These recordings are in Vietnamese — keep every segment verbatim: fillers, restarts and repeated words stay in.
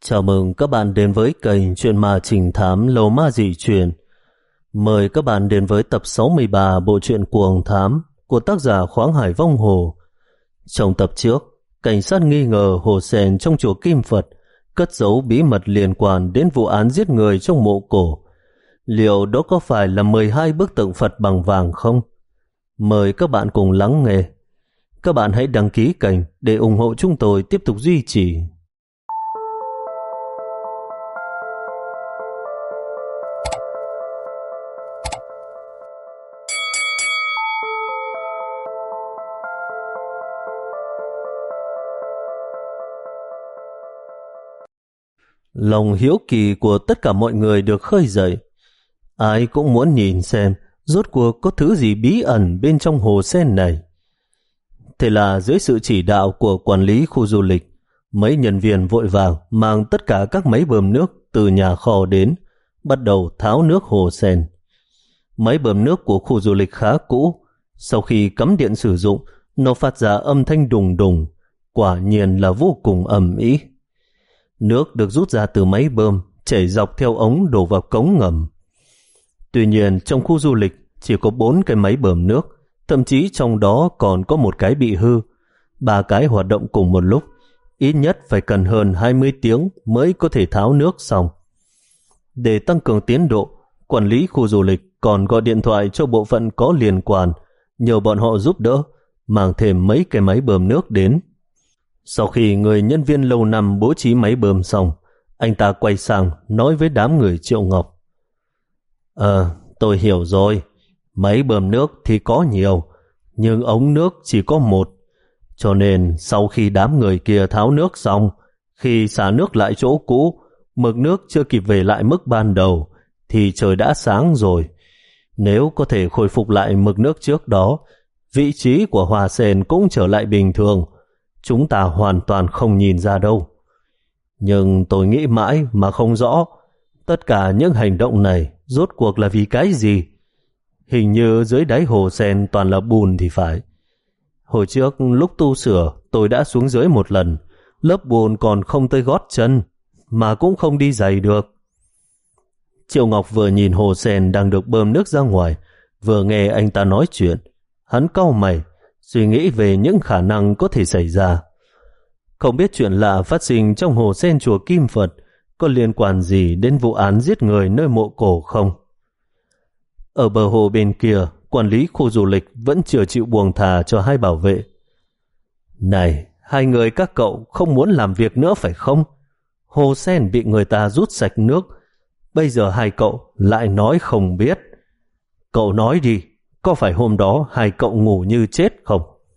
Chào mừng các bạn đến với kênh Chuyện Ma Trình Thám Lầu Ma Dị Truyền. Mời các bạn đến với tập sáu mươi ba bộ truyện Cuồng Thám của tác giả Khoáng Hải Vong Hồ. Trong tập trước, cảnh sát nghi ngờ Hồ Sen trong chùa Kim Phật cất giấu bí mật liên quan đến vụ án giết người trong mộ cổ. Liệu đó có phải là mười hai bức tượng Phật bằng vàng không? Mời các bạn cùng lắng nghe. Các bạn hãy đăng ký kênh để ủng hộ chúng tôi tiếp tục duy trì. Lòng hiếu kỳ của tất cả mọi người được khơi dậy. Ai cũng muốn nhìn xem rốt cuộc có thứ gì bí ẩn bên trong hồ sen này. Thế là dưới sự chỉ đạo của quản lý khu du lịch, mấy nhân viên vội vàng mang tất cả các máy bơm nước từ nhà kho đến, bắt đầu tháo nước hồ sen. Máy bơm nước của khu du lịch khá cũ, sau khi cắm điện sử dụng, nó phát ra âm thanh đùng đùng, quả nhiên là vô cùng ầm ĩ. Nước được rút ra từ máy bơm, chảy dọc theo ống đổ vào cống ngầm. Tuy nhiên, trong khu du lịch chỉ có bốn cái máy bơm nước, thậm chí trong đó còn có một cái bị hư. Ba cái hoạt động cùng một lúc, ít nhất phải cần hơn hai mươi tiếng mới có thể tháo nước xong. Để tăng cường tiến độ, quản lý khu du lịch còn gọi điện thoại cho bộ phận có liên quan, nhờ bọn họ giúp đỡ, mang thêm mấy cái máy bơm nước đến. Sau khi người nhân viên lâu năm bố trí máy bơm xong, anh ta quay sang nói với đám người Triệu Ngọc. Ờ, tôi hiểu rồi. Máy bơm nước thì có nhiều, nhưng ống nước chỉ có một. Cho nên sau khi đám người kia tháo nước xong, khi xả nước lại chỗ cũ, mực nước chưa kịp về lại mức ban đầu, thì trời đã sáng rồi. Nếu có thể khôi phục lại mực nước trước đó, vị trí của hoa sen cũng trở lại bình thường. Chúng ta hoàn toàn không nhìn ra đâu. Nhưng tôi nghĩ mãi mà không rõ, tất cả những hành động này rốt cuộc là vì cái gì? Hình như dưới đáy hồ sen toàn là bùn thì phải. Hồi trước lúc tu sửa tôi đã xuống dưới một lần, lớp bùn còn không tới gót chân, mà cũng không đi giày được. Triệu Ngọc vừa nhìn hồ sen đang được bơm nước ra ngoài, vừa nghe anh ta nói chuyện. Hắn cau mày, suy nghĩ về những khả năng có thể xảy ra. Không biết chuyện lạ phát sinh trong hồ sen chùa Kim Phật có liên quan gì đến vụ án giết người nơi mộ cổ không? Ở bờ hồ bên kia, quản lý khu du lịch vẫn chưa chịu buông thà cho hai bảo vệ. Này, hai người các cậu không muốn làm việc nữa phải không? Hồ sen bị người ta rút sạch nước, bây giờ hai cậu lại nói không biết. Cậu nói đi, có phải hôm đó hai cậu ngủ như chết không?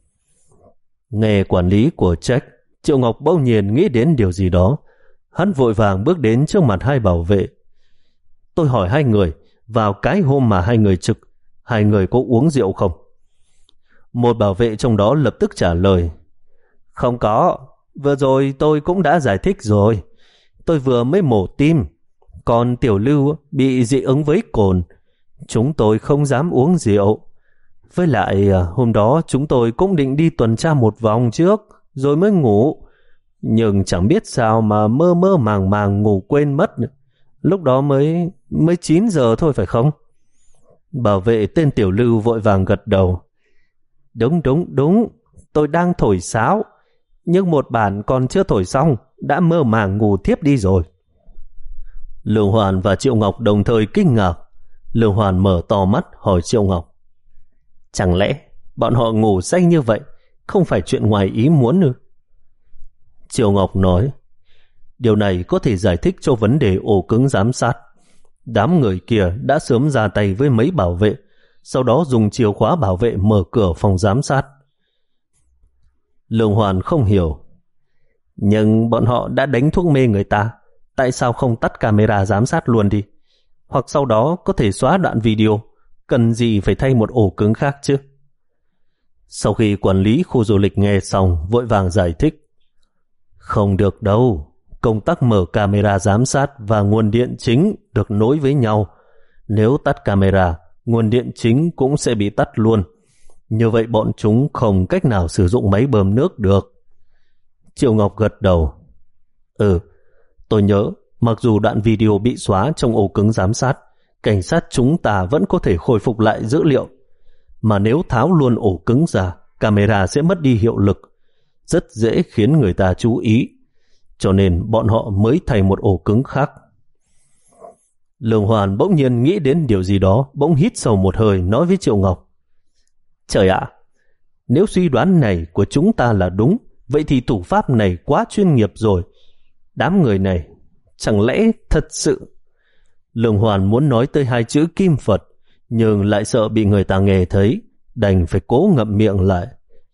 Nghe quản lý của Jack, Triệu Ngọc bỗng nhiên nghĩ đến điều gì đó. Hắn vội vàng bước đến trước mặt hai bảo vệ. Tôi hỏi hai người, vào cái hôm mà hai người trực, hai người có uống rượu không? Một bảo vệ trong đó lập tức trả lời. Không có, vừa rồi tôi cũng đã giải thích rồi. Tôi vừa mới mổ tim, còn Tiểu Lưu bị dị ứng với cồn. Chúng tôi không dám uống rượu. Với lại hôm đó chúng tôi cũng định đi tuần tra một vòng trước rồi mới ngủ. Nhưng chẳng biết sao mà mơ mơ màng màng ngủ quên mất. Lúc đó mới mới chín giờ thôi phải không? Bảo vệ tên Tiểu Lưu vội vàng gật đầu. Đúng đúng đúng, tôi đang thổi sáo, nhưng một bản còn chưa thổi xong đã mơ màng ngủ thiếp đi rồi. Lương Hoàn và Triệu Ngọc đồng thời kinh ngạc. Lương Hoàn mở to mắt hỏi Triệu Ngọc. Chẳng lẽ bọn họ ngủ say như vậy không phải chuyện ngoài ý muốn nữa? Triệu Ngọc nói, điều này có thể giải thích cho vấn đề ổ cứng giám sát. Đám người kia đã sớm ra tay với mấy bảo vệ, sau đó dùng chìa khóa bảo vệ mở cửa phòng giám sát. Lương Hoàn không hiểu. Nhưng bọn họ đã đánh thuốc mê người ta, tại sao không tắt camera giám sát luôn đi? Hoặc sau đó có thể xóa đoạn video, cần gì phải thay một ổ cứng khác chứ? Sau khi quản lý khu du lịch nghe xong, vội vàng giải thích. Không được đâu, công tắc mở camera giám sát và nguồn điện chính được nối với nhau. Nếu tắt camera, nguồn điện chính cũng sẽ bị tắt luôn. Như vậy bọn chúng không cách nào sử dụng máy bơm nước được. Triệu Ngọc gật đầu. Ừ, Tôi nhớ, mặc dù đoạn video bị xóa trong ổ cứng giám sát, cảnh sát chúng ta vẫn có thể khôi phục lại dữ liệu. Mà nếu tháo luôn ổ cứng ra, camera sẽ mất đi hiệu lực, rất dễ khiến người ta chú ý. Cho nên bọn họ mới thay một ổ cứng khác. Lương Hoàn bỗng nhiên nghĩ đến điều gì đó, bỗng hít sâu một hơi nói với Triệu Ngọc. Trời ạ, nếu suy đoán này của chúng ta là đúng, vậy thì thủ pháp này quá chuyên nghiệp rồi. Đám người này, chẳng lẽ thật sự... Lương Hoàn muốn nói tới hai chữ Kim Phật, nhưng lại sợ bị người ta nghe thấy, đành phải cố ngậm miệng lại.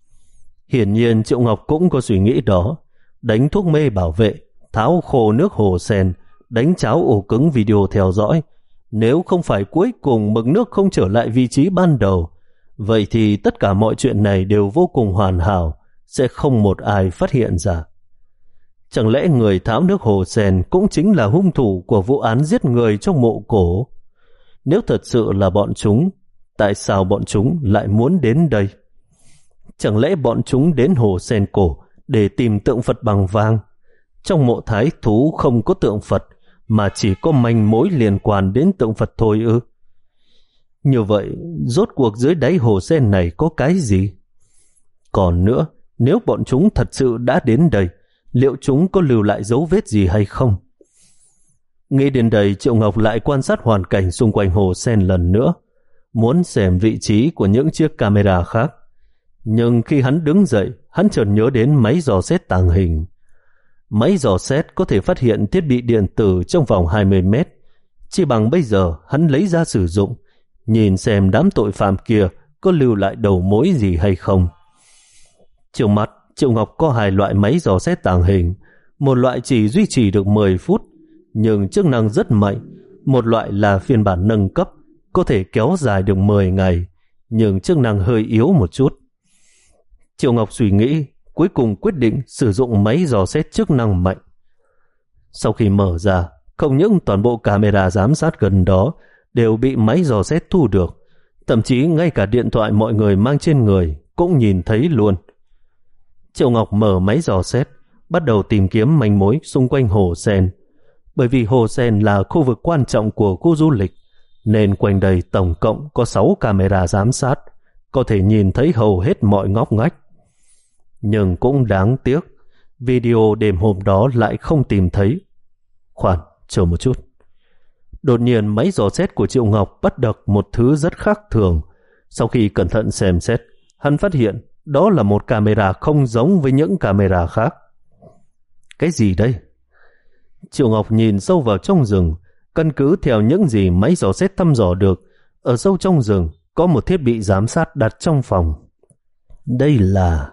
Hiển nhiên Triệu Ngọc cũng có suy nghĩ đó. Đánh thuốc mê bảo vệ, tháo khô nước hồ sen, đánh cháo ổ cứng video theo dõi. Nếu không phải cuối cùng mực nước không trở lại vị trí ban đầu, vậy thì tất cả mọi chuyện này đều vô cùng hoàn hảo, sẽ không một ai phát hiện ra. Chẳng lẽ người tháo nước hồ sen cũng chính là hung thủ của vụ án giết người trong mộ cổ? Nếu thật sự là bọn chúng, tại sao bọn chúng lại muốn đến đây? Chẳng lẽ bọn chúng đến hồ sen cổ để tìm tượng Phật bằng vàng? Trong mộ thái thú không có tượng Phật, mà chỉ có manh mối liên quan đến tượng Phật thôi ư? Như vậy, rốt cuộc dưới đáy hồ sen này có cái gì? Còn nữa, nếu bọn chúng thật sự đã đến đây, liệu chúng có lưu lại dấu vết gì hay không? Nghĩ đến đây, Triệu Ngọc lại quan sát hoàn cảnh xung quanh hồ sen lần nữa, muốn xem vị trí của những chiếc camera khác. Nhưng khi hắn đứng dậy, hắn chợt nhớ đến máy dò xét tàng hình. Máy dò xét có thể phát hiện thiết bị điện tử trong vòng hai mươi mét. Chỉ bằng bây giờ hắn lấy ra sử dụng, nhìn xem đám tội phạm kia có lưu lại đầu mối gì hay không. Trước mắt, Triệu Ngọc có hai loại máy dò xét tàng hình. Một loại chỉ duy trì được mười phút, nhưng chức năng rất mạnh. Một loại là phiên bản nâng cấp, có thể kéo dài được mười ngày, nhưng chức năng hơi yếu một chút. Triệu Ngọc suy nghĩ, cuối cùng quyết định sử dụng máy dò xét chức năng mạnh. Sau khi mở ra, không những toàn bộ camera giám sát gần đó đều bị máy dò xét thu được, thậm chí ngay cả điện thoại mọi người mang trên người cũng nhìn thấy luôn. Triệu Ngọc mở máy dò xét, bắt đầu tìm kiếm manh mối xung quanh hồ sen. Bởi vì hồ sen là khu vực quan trọng của khu du lịch, nên quanh đây tổng cộng có sáu camera giám sát, có thể nhìn thấy hầu hết mọi ngóc ngách. Nhưng cũng đáng tiếc, video đêm hôm đó lại không tìm thấy. Khoan, chờ một chút. Đột nhiên máy dò xét của Triệu Ngọc bắt được một thứ rất khác thường. Sau khi cẩn thận xem xét, hắn phát hiện đó là một camera không giống với những camera khác. Cái gì đây? Triệu Ngọc nhìn sâu vào trong rừng. Căn cứ theo những gì máy dò xét thăm dò được, ở sâu trong rừng có một thiết bị giám sát đặt trong phòng. Đây là...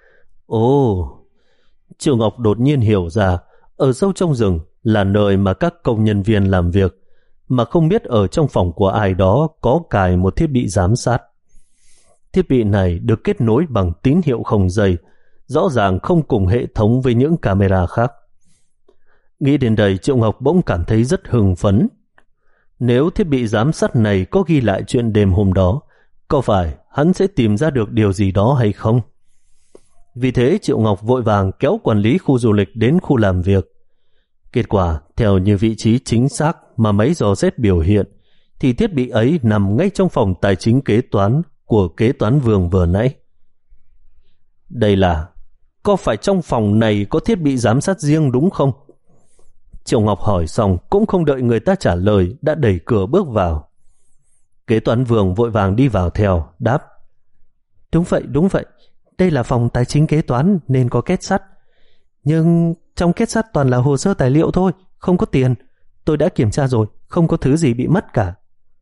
Ồ! Triệu Ngọc đột nhiên hiểu ra, ở sâu trong rừng là nơi mà các công nhân viên làm việc, mà không biết ở trong phòng của ai đó có cài một thiết bị giám sát. Thiết bị này được kết nối bằng tín hiệu không dây, rõ ràng không cùng hệ thống với những camera khác. Nghĩ đến đây, Triệu Ngọc bỗng cảm thấy rất hưng phấn. Nếu thiết bị giám sát này có ghi lại chuyện đêm hôm đó, có phải hắn sẽ tìm ra được điều gì đó hay không? Vì thế Triệu Ngọc vội vàng kéo quản lý khu du lịch đến khu làm việc. Kết quả, theo như vị trí chính xác mà máy dò xét biểu hiện, thì thiết bị ấy nằm ngay trong phòng tài chính kế toán của kế toán Vương vừa nãy. Đây là... Có phải trong phòng này có thiết bị giám sát riêng đúng không? Triệu Ngọc hỏi xong cũng không đợi người ta trả lời, đã đẩy cửa bước vào. Kế toán Vương vội vàng đi vào theo, đáp: Đúng vậy, đúng vậy. Đây là phòng tài chính kế toán nên có két sắt. Nhưng trong két sắt toàn là hồ sơ tài liệu thôi, không có tiền. Tôi đã kiểm tra rồi, không có thứ gì bị mất cả.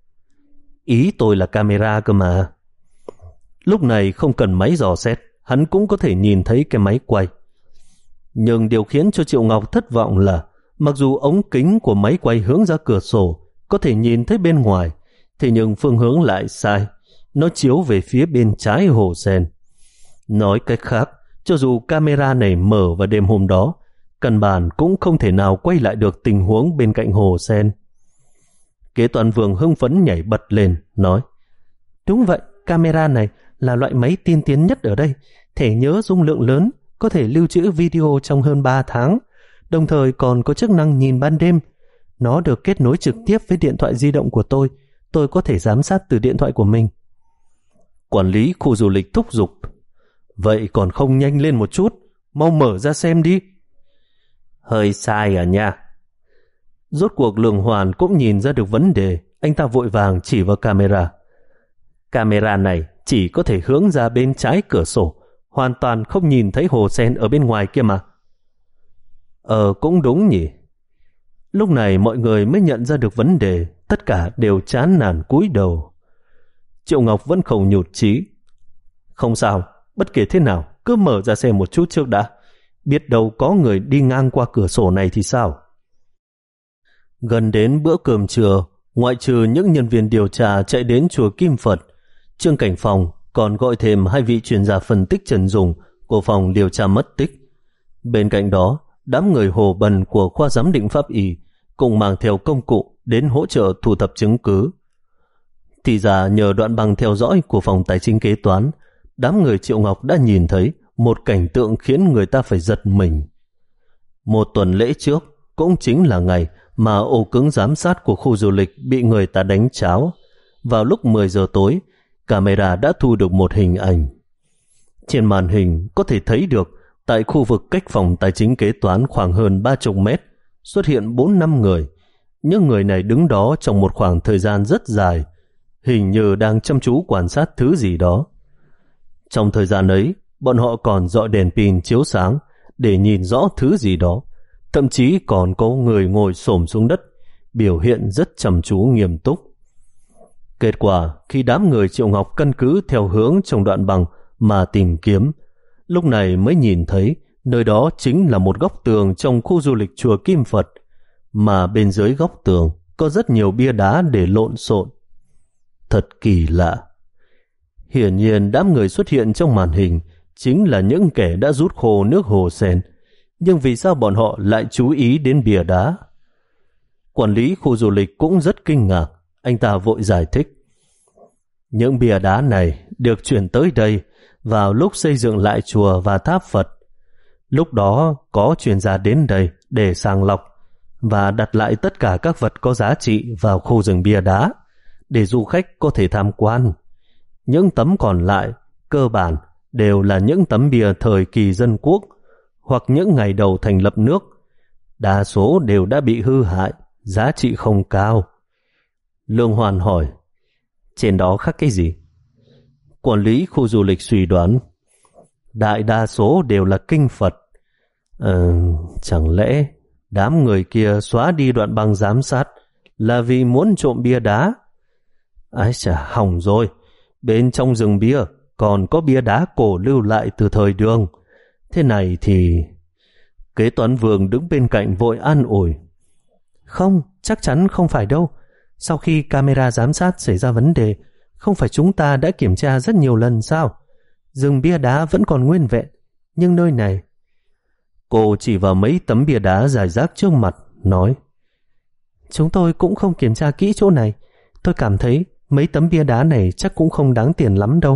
Ý tôi là camera cơ mà. Lúc này không cần máy dò xét, hắn cũng có thể nhìn thấy cái máy quay. Nhưng điều khiến cho Triệu Ngọc thất vọng là mặc dù ống kính của máy quay hướng ra cửa sổ, có thể nhìn thấy bên ngoài, thế nhưng phương hướng lại sai. Nó chiếu về phía bên trái hồ sen. Nói cách khác, cho dù camera này mở vào đêm hôm đó, căn bản cũng không thể nào quay lại được tình huống bên cạnh hồ sen. Kế toán Vương hưng phấn nhảy bật lên, nói: Đúng vậy, camera này là loại máy tiên tiến nhất ở đây. Thẻ nhớ dung lượng lớn, có thể lưu trữ video trong hơn ba tháng. đồng thời còn có chức năng nhìn ban đêm. Nó được kết nối trực tiếp với điện thoại di động của tôi. Tôi có thể giám sát từ điện thoại của mình. Quản lý khu du lịch thúc giục. Vậy còn không nhanh lên một chút, mau mở ra xem đi. Hơi sai à nha. Rốt cuộc Lương Hoàn cũng nhìn ra được vấn đề. Anh ta vội vàng chỉ vào camera. Camera này chỉ có thể hướng ra bên trái cửa sổ, hoàn toàn không nhìn thấy hồ sen ở bên ngoài kia mà. Ờ cũng đúng nhỉ. Lúc này mọi người mới nhận ra được vấn đề. Tất cả đều chán nản cúi đầu. Triệu Ngọc vẫn không nhụt chí. Không sao, bất kể thế nào cứ mở ra xem một chút trước đã. Biết đâu có người đi ngang qua cửa sổ này thì sao. Gần đến bữa cơm trưa, ngoại trừ những nhân viên điều tra chạy đến chùa Kim Phật, Trương Cảnh Phong còn gọi thêm hai vị chuyên gia phân tích trần dùng của phòng điều tra mất tích. Bên cạnh đó, đám người hồ bần của khoa giám định pháp y cùng mang theo công cụ đến hỗ trợ thu thập chứng cứ. Thì ra nhờ đoạn băng theo dõi của phòng tài chính kế toán, đám người Triệu Ngọc đã nhìn thấy một cảnh tượng khiến người ta phải giật mình. Một tuần lễ trước, cũng chính là ngày mà ổ cứng giám sát của khu du lịch bị người ta đánh tráo. Vào lúc mười giờ tối, camera đã thu được một hình ảnh. Trên màn hình có thể thấy được tại khu vực cách phòng tài chính kế toán khoảng hơn ba mươi mét xuất hiện bốn năm người. Những người này đứng đó trong một khoảng thời gian rất dài, hình như đang chăm chú quan sát thứ gì đó. Trong thời gian ấy, bọn họ còn dọi đèn pin chiếu sáng để nhìn rõ thứ gì đó. Thậm chí còn có người ngồi xổm xuống đất, biểu hiện rất chăm chú nghiêm túc. Kết quả, khi đám người Triệu Ngọc căn cứ theo hướng trong đoạn băng mà tìm kiếm, lúc này mới nhìn thấy nơi đó chính là một góc tường trong khu du lịch chùa Kim Phật, mà bên dưới góc tường có rất nhiều bia đá để lộn xộn. Thật kỳ lạ. Hiển nhiên đám người xuất hiện trong màn hình chính là những kẻ đã rút khô nước hồ sen. Nhưng vì sao bọn họ lại chú ý đến bia đá? Quản lý khu du lịch cũng rất kinh ngạc. Anh ta vội giải thích. Những bia đá này được chuyển tới đây vào lúc xây dựng lại chùa và tháp Phật. Lúc đó có chuyên gia đến đây để sàng lọc và đặt lại tất cả các vật có giá trị vào khu rừng bia đá để du khách có thể tham quan. Những tấm còn lại cơ bản đều là những tấm bia thời kỳ dân quốc hoặc những ngày đầu thành lập nước. Đa số đều đã bị hư hại, giá trị không cao. Lương Hoàn hỏi, trên đó khắc cái gì? Quản lý khu du lịch suy đoán, đại đa số đều là kinh Phật. Ờ, chẳng lẽ đám người kia xóa đi đoạn băng giám sát là vì muốn trộm bia đá? Ái chà, hỏng rồi. Bên trong rừng bia còn có bia đá cổ lưu lại từ thời Đường. Thế này thì... Kế toán Vương đứng bên cạnh vội an ủi. Không, chắc chắn không phải đâu. Sau khi camera giám sát xảy ra vấn đề, không phải chúng ta đã kiểm tra rất nhiều lần sao? Rừng bia đá vẫn còn nguyên vẹn, nhưng nơi này... Cô chỉ vào mấy tấm bia đá rải rác trước mặt, nói, chúng tôi cũng không kiểm tra kỹ chỗ này. Tôi cảm thấy mấy tấm bia đá này chắc cũng không đáng tiền lắm đâu.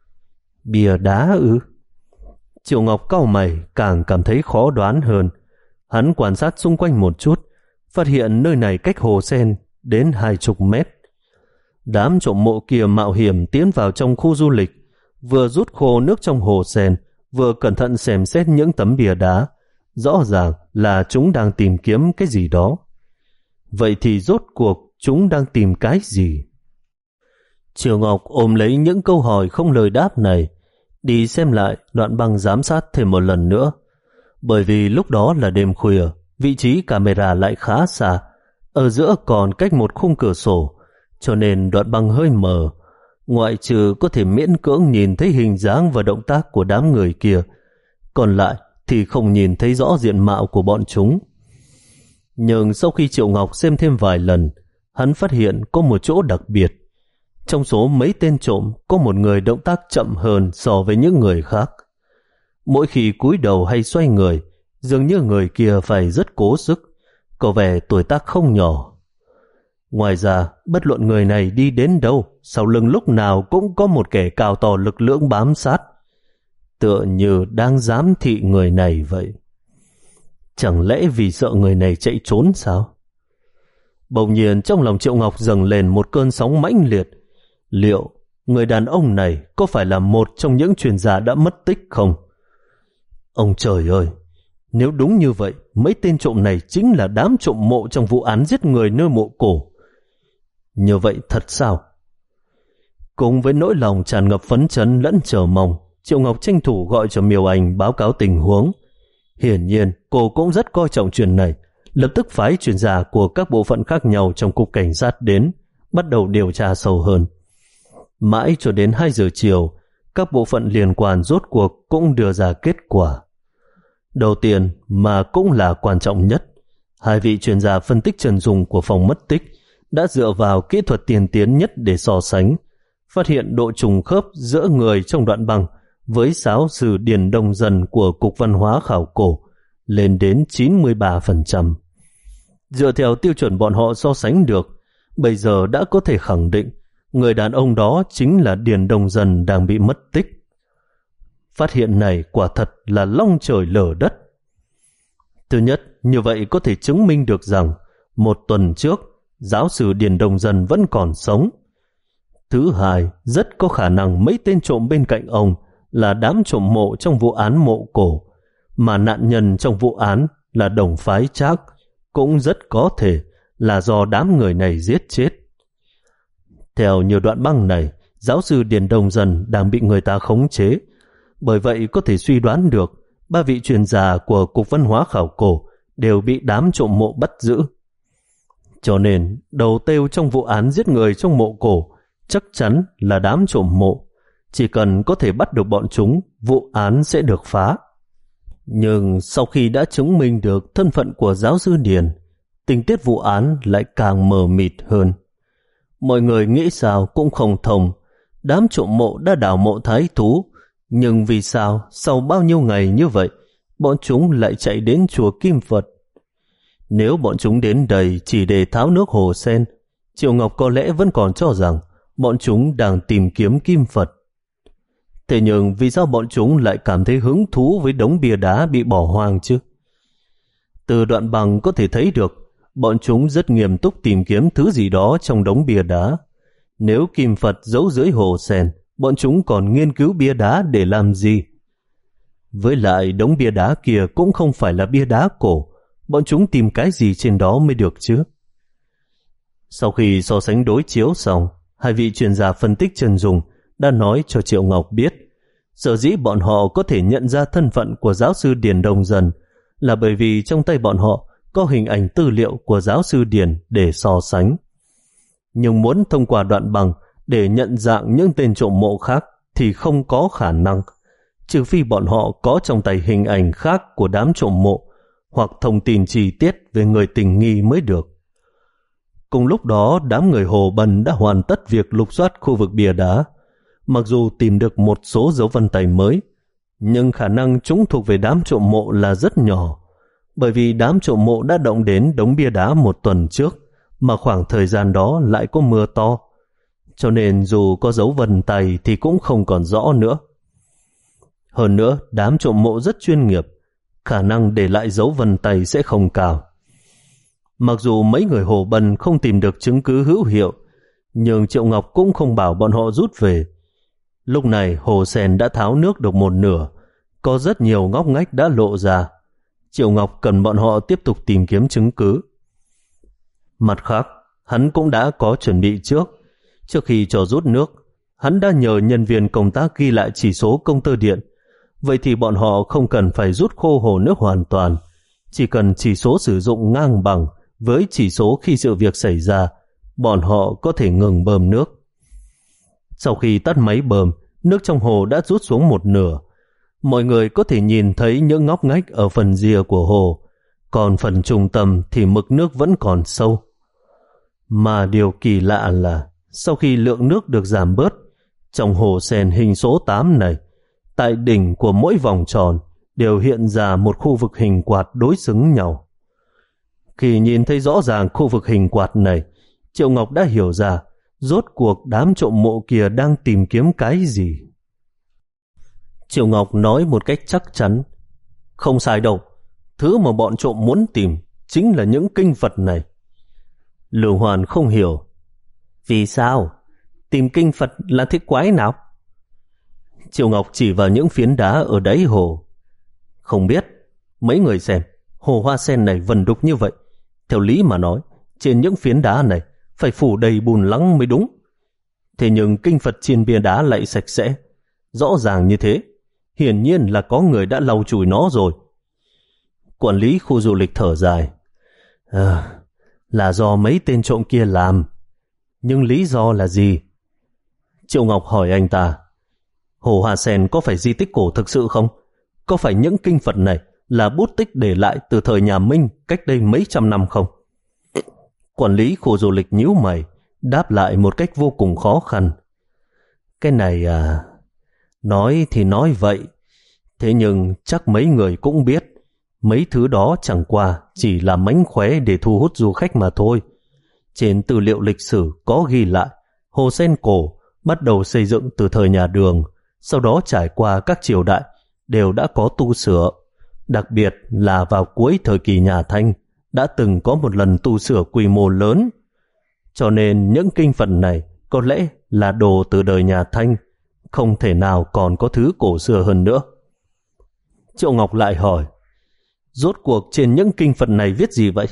Bia đá ư? Triệu Ngọc cau mày, càng cảm thấy khó đoán hơn. Hắn quan sát xung quanh một chút, phát hiện nơi này cách hồ sen đến hai chục mét. Đám trộm mộ kia mạo hiểm tiến vào trong khu du lịch, vừa rút khô nước trong hồ sen, vừa cẩn thận xem xét những tấm bia đá. Rõ ràng là chúng đang tìm kiếm cái gì đó. Vậy thì rốt cuộc chúng đang tìm cái gì? Triều Ngọc ôm lấy những câu hỏi không lời đáp này, đi xem lại đoạn băng giám sát thêm một lần nữa. Bởi vì lúc đó là đêm khuya, vị trí camera lại khá xa, ở giữa còn cách một khung cửa sổ, cho nên đoạn băng hơi mờ. Ngoại trừ có thể miễn cưỡng nhìn thấy hình dáng và động tác của đám người kia, còn lại thì không nhìn thấy rõ diện mạo của bọn chúng. Nhưng sau khi Triệu Ngọc xem thêm vài lần, hắn phát hiện có một chỗ đặc biệt. Trong số mấy tên trộm có một người động tác chậm hơn so với những người khác. Mỗi khi cúi đầu hay xoay người, dường như người kia phải rất cố sức, có vẻ tuổi tác không nhỏ. Ngoài ra, bất luận người này đi đến đâu, sau lưng lúc nào cũng có một kẻ cao to lực lưỡng bám sát, tựa như đang giám thị người này vậy. Chẳng lẽ vì sợ người này chạy trốn sao? Bỗng nhiên trong lòng Triệu Ngọc dâng lên một cơn sóng mãnh liệt. Liệu người đàn ông này có phải là một trong những chuyên gia đã mất tích không? Ông trời ơi! Nếu đúng như vậy, mấy tên trộm này chính là đám trộm mộ trong vụ án giết người nơi mộ cổ. Như vậy thật sao? Cùng với nỗi lòng tràn ngập phấn chấn lẫn chờ mong, Triệu Ngọc tranh thủ gọi cho Miêu Anh báo cáo tình huống. Hiển nhiên, cô cũng rất coi trọng chuyện này, lập tức phái chuyên gia của các bộ phận khác nhau trong cục cảnh sát đến, bắt đầu điều tra sâu hơn. Mãi cho đến hai giờ chiều, các bộ phận liên quan rốt cuộc cũng đưa ra kết quả. Đầu tiên mà cũng là quan trọng nhất, hai vị chuyên gia phân tích chân dung của phòng mất tích đã dựa vào kỹ thuật tiên tiến nhất để so sánh, phát hiện độ trùng khớp giữa người trong đoạn băng với giáo sư Điền Đông Dân của Cục Văn hóa Khảo cổ lên đến chín mươi ba phần trăm. Dựa theo tiêu chuẩn bọn họ so sánh được, bây giờ đã có thể khẳng định người đàn ông đó chính là Điền Đông Dân đang bị mất tích. Phát hiện này quả thật là long trời lở đất. Thứ nhất, như vậy có thể chứng minh được rằng một tuần trước, giáo sư Điền Đông Dân vẫn còn sống. Thứ hai, rất có khả năng mấy tên trộm bên cạnh ông là đám trộm mộ trong vụ án mộ cổ, mà nạn nhân trong vụ án là đồng phái Trác, cũng rất có thể là do đám người này giết chết. Theo nhiều đoạn băng này, giáo sư Điền Đông Dân đang bị người ta khống chế, bởi vậy có thể suy đoán được ba vị chuyên gia của Cục Văn hóa Khảo cổ đều bị đám trộm mộ bắt giữ. Cho nên, đầu têu trong vụ án giết người trong mộ cổ chắc chắn là đám trộm mộ. Chỉ cần có thể bắt được bọn chúng, vụ án sẽ được phá. Nhưng sau khi đã chứng minh được thân phận của giáo sư Điền, tình tiết vụ án lại càng mờ mịt hơn. Mọi người nghĩ sao cũng không thông, đám trộm mộ đã đào mộ thái thú, nhưng vì sao sau bao nhiêu ngày như vậy, bọn chúng lại chạy đến chùa Kim Phật? Nếu bọn chúng đến đây chỉ để tháo nước hồ sen, Triệu Ngọc có lẽ vẫn còn cho rằng bọn chúng đang tìm kiếm Kim Phật. Thế nhưng vì sao bọn chúng lại cảm thấy hứng thú với đống bia đá bị bỏ hoang chứ? Từ đoạn băng có thể thấy được bọn chúng rất nghiêm túc tìm kiếm thứ gì đó trong đống bia đá. Nếu Kim Phật giấu dưới hồ sen, bọn chúng còn nghiên cứu bia đá để làm gì? Với lại đống bia đá kia cũng không phải là bia đá cổ, bọn chúng tìm cái gì trên đó mới được chứ? Sau khi so sánh đối chiếu xong, hai vị chuyên gia phân tích chân dung đã nói cho Triệu Ngọc biết, sở dĩ bọn họ có thể nhận ra thân phận của giáo sư Điền Đông Dân là bởi vì trong tay bọn họ có hình ảnh tư liệu của giáo sư Điền để so sánh. Nhưng muốn thông qua đoạn băng để nhận dạng những tên trộm mộ khác thì không có khả năng, trừ phi bọn họ có trong tay hình ảnh khác của đám trộm mộ hoặc thông tin chi tiết về người tình nghi mới được. Cùng lúc đó, đám người Hồ Bần đã hoàn tất việc lục soát khu vực bia đá. Mặc dù tìm được một số dấu vân tay mới, nhưng khả năng chúng thuộc về đám trộm mộ là rất nhỏ, bởi vì đám trộm mộ đã động đến đống bia đá một tuần trước, mà khoảng thời gian đó lại có mưa to, cho nên dù có dấu vân tay thì cũng không còn rõ nữa. Hơn nữa, đám trộm mộ rất chuyên nghiệp, khả năng để lại dấu vân tay sẽ không cao. Mặc dù mấy người Hồ Bần không tìm được chứng cứ hữu hiệu, nhưng Triệu Ngọc cũng không bảo bọn họ rút về. Lúc này hồ sen đã tháo nước được một nửa, có rất nhiều ngóc ngách đã lộ ra. Triệu Ngọc cần bọn họ tiếp tục tìm kiếm chứng cứ. Mặt khác, hắn cũng đã có chuẩn bị trước. Trước khi cho rút nước, hắn đã nhờ nhân viên công tác ghi lại chỉ số công tơ điện. Vậy thì bọn họ không cần phải rút khô hồ nước hoàn toàn, chỉ cần chỉ số sử dụng ngang bằng với chỉ số khi sự việc xảy ra, bọn họ có thể ngừng bơm nước. Sau khi tắt máy bơm, nước trong hồ đã rút xuống một nửa. Mọi người có thể nhìn thấy những ngóc ngách ở phần rìa của hồ, còn phần trung tâm thì mực nước vẫn còn sâu. Mà điều kỳ lạ là sau khi lượng nước được giảm bớt, trong hồ sen hình số tám này, tại đỉnh của mỗi vòng tròn đều hiện ra một khu vực hình quạt đối xứng nhau. Khi nhìn thấy rõ ràng khu vực hình quạt này, Triệu Ngọc đã hiểu ra rốt cuộc đám trộm mộ kia đang tìm kiếm cái gì. Triệu Ngọc nói một cách chắc chắn, không sai đâu, Thứ mà bọn trộm muốn tìm chính là những kinh Phật này. Lưu Hoàn không hiểu. Vì sao? Tìm kinh Phật là thế quái nào? Triệu Ngọc chỉ vào những phiến đá ở đáy hồ. Không biết, mấy người xem, hồ hoa sen này vần đục như vậy. Theo lý mà nói, trên những phiến đá này phải phủ đầy bùn lắng mới đúng. Thế nhưng kinh Phật trên bia đá lại sạch sẽ. Rõ ràng như thế, hiển nhiên là có người đã lau chùi nó rồi. Quản lý khu du lịch thở dài. À, là do mấy tên trộm kia làm. Nhưng lý do là gì? Triệu Ngọc hỏi anh ta. Hồ Hoa Sen có phải di tích cổ thực sự không? Có phải những kinh Phật này là bút tích để lại từ thời nhà Minh cách đây mấy trăm năm không? Quản lý khu du lịch nhíu mày, đáp lại một cách vô cùng khó khăn. Cái này à, nói thì nói vậy, thế nhưng chắc mấy người cũng biết, mấy thứ đó chẳng qua chỉ là mánh khóe để thu hút du khách mà thôi. Trên tư liệu lịch sử có ghi lại, hồ sen cổ bắt đầu xây dựng từ thời nhà Đường, sau đó trải qua các triều đại đều đã có tu sửa, đặc biệt là vào cuối thời kỳ nhà Thanh đã từng có một lần tu sửa quy mô lớn. Cho nên những kinh Phật này có lẽ là đồ từ đời nhà Thanh, không thể nào còn có thứ cổ xưa hơn nữa. Triệu Ngọc lại hỏi, rốt cuộc trên những kinh Phật này viết gì vậy?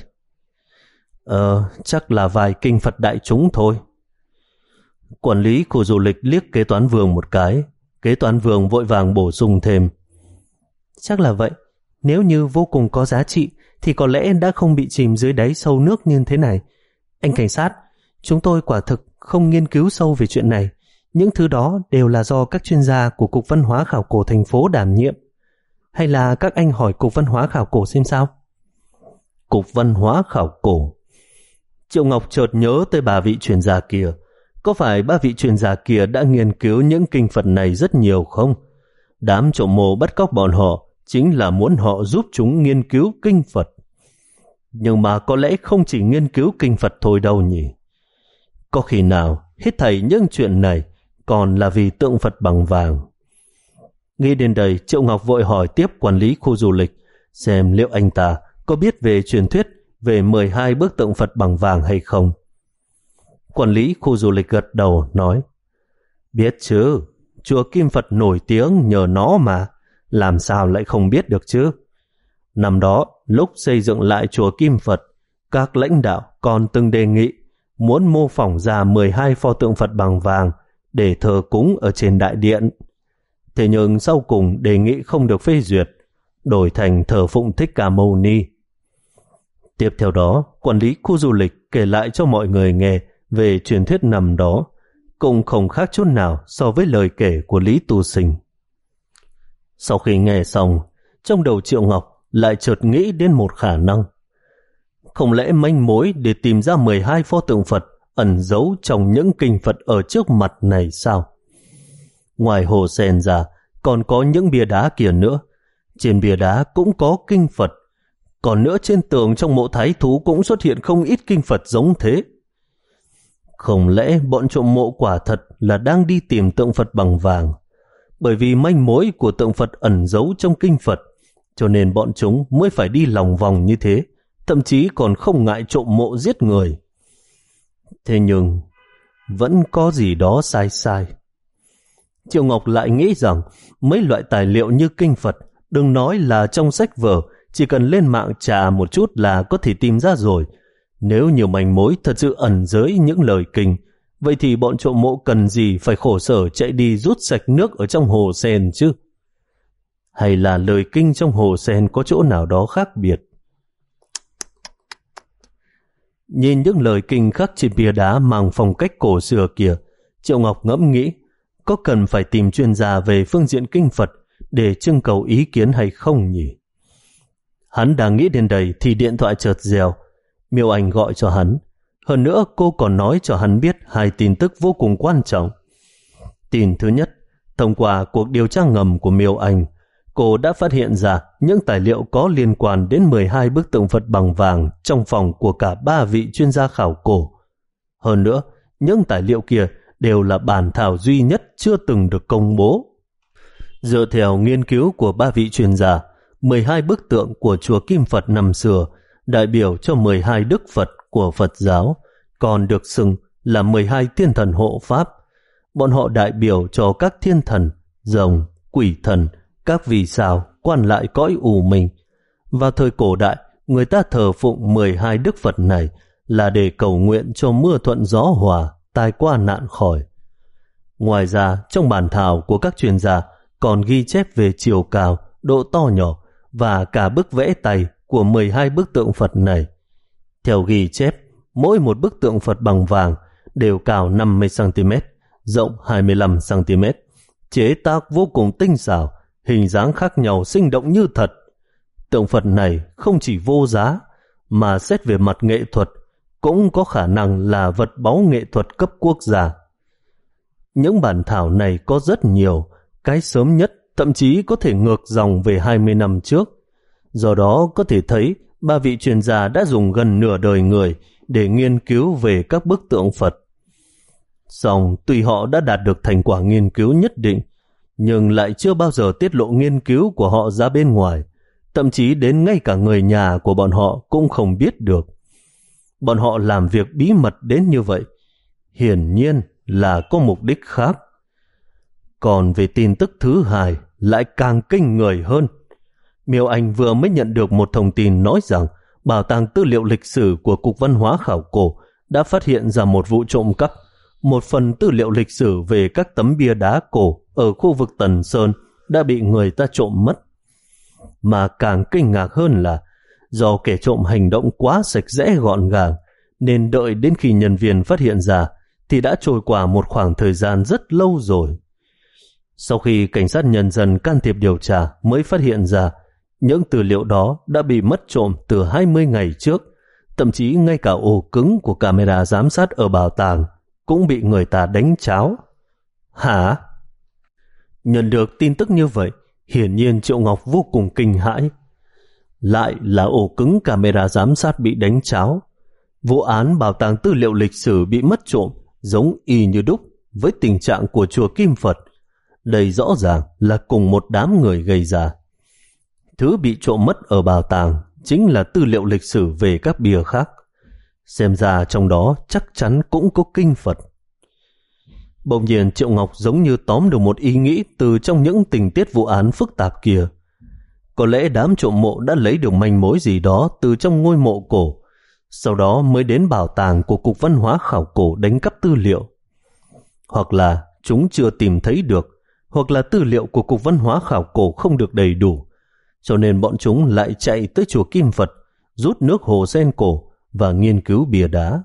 Ờ, chắc là vài kinh Phật đại chúng thôi. Quản lý khu du lịch liếc kế toán Vương một cái, kế toán Vương vội vàng bổ sung thêm. Chắc là vậy, nếu như vô cùng có giá trị thì có lẽ đã không bị chìm dưới đáy sâu nước như thế này. Anh cảnh sát, chúng tôi quả thực không nghiên cứu sâu về chuyện này. Những thứ đó đều là do các chuyên gia của Cục Văn hóa Khảo cổ thành phố đảm nhiệm. Hay là các anh hỏi Cục Văn hóa Khảo cổ xem sao? Cục Văn hóa Khảo cổ. Triệu Ngọc chợt nhớ tới ba vị chuyên gia kia. Có phải ba vị chuyên gia kia đã nghiên cứu những kinh Phật này rất nhiều không? Đám trộm mộ bắt cóc bọn họ chính là muốn họ giúp chúng nghiên cứu kinh Phật. Nhưng mà có lẽ không chỉ nghiên cứu kinh Phật thôi đâu nhỉ? Có khi nào hết thảy những chuyện này còn là vì tượng Phật bằng vàng? Nghĩ đến đây, Triệu Ngọc vội hỏi tiếp quản lý khu du lịch xem liệu anh ta có biết về truyền thuyết về mười hai bức tượng Phật bằng vàng hay không. Quản lý khu du lịch gật đầu nói, biết chứ, chùa Kim Phật nổi tiếng nhờ nó mà, làm sao lại không biết được chứ. Năm đó, lúc xây dựng lại chùa Kim Phật, các lãnh đạo còn từng đề nghị muốn mô phỏng ra mười hai pho tượng Phật bằng vàng để thờ cúng ở trên đại điện. Thế nhưng sau cùng đề nghị không được phê duyệt, đổi thành thờ phụng Thích Ca Mâu Ni. Tiếp theo đó, quản lý khu du lịch kể lại cho mọi người nghe về truyền thuyết năm đó, cũng không khác chút nào so với lời kể của Lý Tu Sinh. Sau khi nghe xong, trong đầu Triệu Ngọc lại chợt nghĩ đến một khả năng. Không lẽ manh mối để tìm ra mười hai pho tượng Phật ẩn giấu trong những kinh Phật ở trước mặt này sao? Ngoài hồ sen ra, còn có những bia đá kia nữa. Trên bia đá cũng có kinh Phật. Còn nữa trên tường trong mộ thái thú cũng xuất hiện không ít kinh Phật giống thế. Không lẽ bọn trộm mộ quả thật là đang đi tìm tượng Phật bằng vàng? Bởi vì manh mối của tượng Phật ẩn giấu trong kinh Phật, cho nên bọn chúng mới phải đi lòng vòng như thế, thậm chí còn không ngại trộm mộ giết người. Thế nhưng, vẫn có gì đó sai sai. Triệu Ngọc lại nghĩ rằng mấy loại tài liệu như kinh Phật, đừng nói là trong sách vở, chỉ cần lên mạng tra một chút là có thể tìm ra rồi. Nếu nhiều manh mối thật sự ẩn dưới những lời kinh, vậy thì bọn trộm mộ cần gì phải khổ sở chạy đi rút sạch nước ở trong hồ sen chứ? Hay là lời kinh trong hồ sen có chỗ nào đó khác biệt? Nhìn những lời kinh khắc trên bia đá mang phong cách cổ xưa kia, Triệu Ngọc ngẫm nghĩ, có cần phải tìm chuyên gia về phương diện kinh Phật để trưng cầu ý kiến hay không nhỉ? Hắn đang nghĩ đến đây thì điện thoại chợt reo. Miêu Anh gọi cho hắn. Hơn nữa cô còn nói cho hắn biết hai tin tức vô cùng quan trọng. Tin thứ nhất, thông qua cuộc điều tra ngầm của Miêu Anh, cô đã phát hiện ra những tài liệu có liên quan đến mười hai bức tượng Phật bằng vàng trong phòng của cả ba vị chuyên gia khảo cổ. Hơn nữa, những tài liệu kia đều là bản thảo duy nhất chưa từng được công bố. Dựa theo nghiên cứu của ba vị chuyên gia, mười hai bức tượng của chùa Kim Phật năm xưa đại biểu cho mười hai đức Phật của Phật giáo, còn được xưng là mười hai thiên thần hộ pháp. Bọn họ đại biểu cho các thiên thần, rồng, quỷ thần, các vì sao quan lại cõi u minh. Vào thời cổ đại, người ta thờ phụng mười hai đức Phật này là để cầu nguyện cho mưa thuận gió hòa, tai qua nạn khỏi. Ngoài ra, trong bản thảo của các chuyên gia còn ghi chép về chiều cao, độ to nhỏ và cả bức vẽ tay của mười hai bức tượng Phật này. Theo ghi chép, mỗi một bức tượng Phật bằng vàng đều cao năm mươi xăng ti mét, rộng hai mươi lăm xăng ti mét, chế tác vô cùng tinh xảo, hình dáng khác nhau sinh động như thật. Tượng Phật này không chỉ vô giá, mà xét về mặt nghệ thuật cũng có khả năng là vật báu nghệ thuật cấp quốc gia. Những bản thảo này có rất nhiều, cái sớm nhất thậm chí có thể ngược dòng về hai mươi năm trước. Do đó có thể thấy ba vị chuyên gia đã dùng gần nửa đời người để nghiên cứu về các bức tượng Phật. Song tuy họ đã đạt được thành quả nghiên cứu nhất định, nhưng lại chưa bao giờ tiết lộ nghiên cứu của họ ra bên ngoài, thậm chí đến ngay cả người nhà của bọn họ cũng không biết được. Bọn họ làm việc bí mật đến như vậy, hiển nhiên là có mục đích khác. Còn về tin tức thứ hai lại càng kinh người hơn. Miêu Anh vừa mới nhận được một thông tin nói rằng Bảo tàng Tư liệu Lịch sử của Cục Văn hóa Khảo cổ đã phát hiện ra một vụ trộm cắp, một phần tư liệu lịch sử về các tấm bia đá cổ ở khu vực Tần Sơn đã bị người ta trộm mất. Mà càng kinh ngạc hơn là do kẻ trộm hành động quá sạch sẽ gọn gàng, nên đợi đến khi nhân viên phát hiện ra thì đã trôi qua một khoảng thời gian rất lâu rồi. Sau khi cảnh sát nhân dân can thiệp điều tra mới phát hiện ra những tư liệu đó đã bị mất trộm từ hai mươi ngày trước, thậm chí ngay cả ổ cứng của camera giám sát ở bảo tàng cũng bị người ta đánh tráo. Hả? Nhận được tin tức như vậy, hiển nhiên Triệu Ngọc vô cùng kinh hãi. Lại là ổ cứng camera giám sát bị đánh tráo. Vụ án Bảo tàng Tư liệu Lịch sử bị mất trộm giống y như đúc với tình trạng của chùa Kim Phật. Đây rõ ràng là cùng một đám người gây ra. Thứ bị trộm mất ở bảo tàng chính là tư liệu lịch sử về các bia khác. Xem ra trong đó chắc chắn cũng có kinh Phật. Bỗng nhiên Triệu Ngọc giống như tóm được một ý nghĩ từ trong những tình tiết vụ án phức tạp kia. Có lẽ đám trộm mộ đã lấy được manh mối gì đó từ trong ngôi mộ cổ, sau đó mới đến bảo tàng của Cục Văn hóa Khảo cổ đánh cắp tư liệu. Hoặc là chúng chưa tìm thấy được, hoặc là tư liệu của Cục Văn hóa Khảo cổ không được đầy đủ, cho nên bọn chúng lại chạy tới chùa Kim Phật, rút nước hồ sen cổ và nghiên cứu bia đá.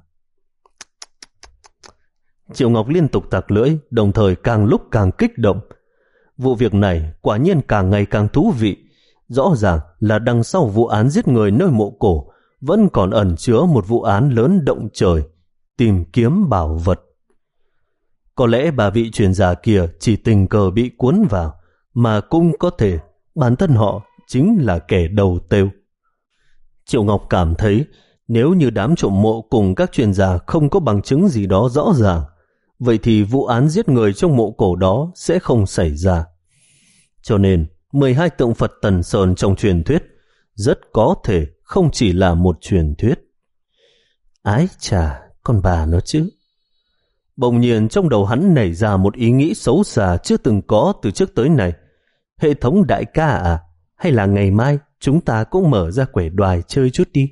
Triệu Ngọc liên tục tặc lưỡi, đồng thời càng lúc càng kích động. Vụ việc này quả nhiên càng ngày càng thú vị. Rõ ràng là đằng sau vụ án giết người nơi mộ cổ vẫn còn ẩn chứa một vụ án lớn động trời, tìm kiếm bảo vật. Có lẽ bà vị chuyên gia kia chỉ tình cờ bị cuốn vào, mà cũng có thể bản thân họ chính là kẻ đầu têu. Triệu Ngọc cảm thấy nếu như đám trộm mộ cùng các chuyên gia không có bằng chứng gì đó rõ ràng, vậy thì vụ án giết người trong mộ cổ đó sẽ không xảy ra. Cho nên mười hai tượng Phật Tần Sơn trong truyền thuyết rất có thể không chỉ là một truyền thuyết. Ái chà, con bà nó chứ. Bỗng nhiên trong đầu hắn nảy ra một ý nghĩ xấu xa chưa từng có từ trước tới nay. Hệ thống đại ca à, hay là ngày mai chúng ta cũng mở ra quẻ đoài chơi chút đi.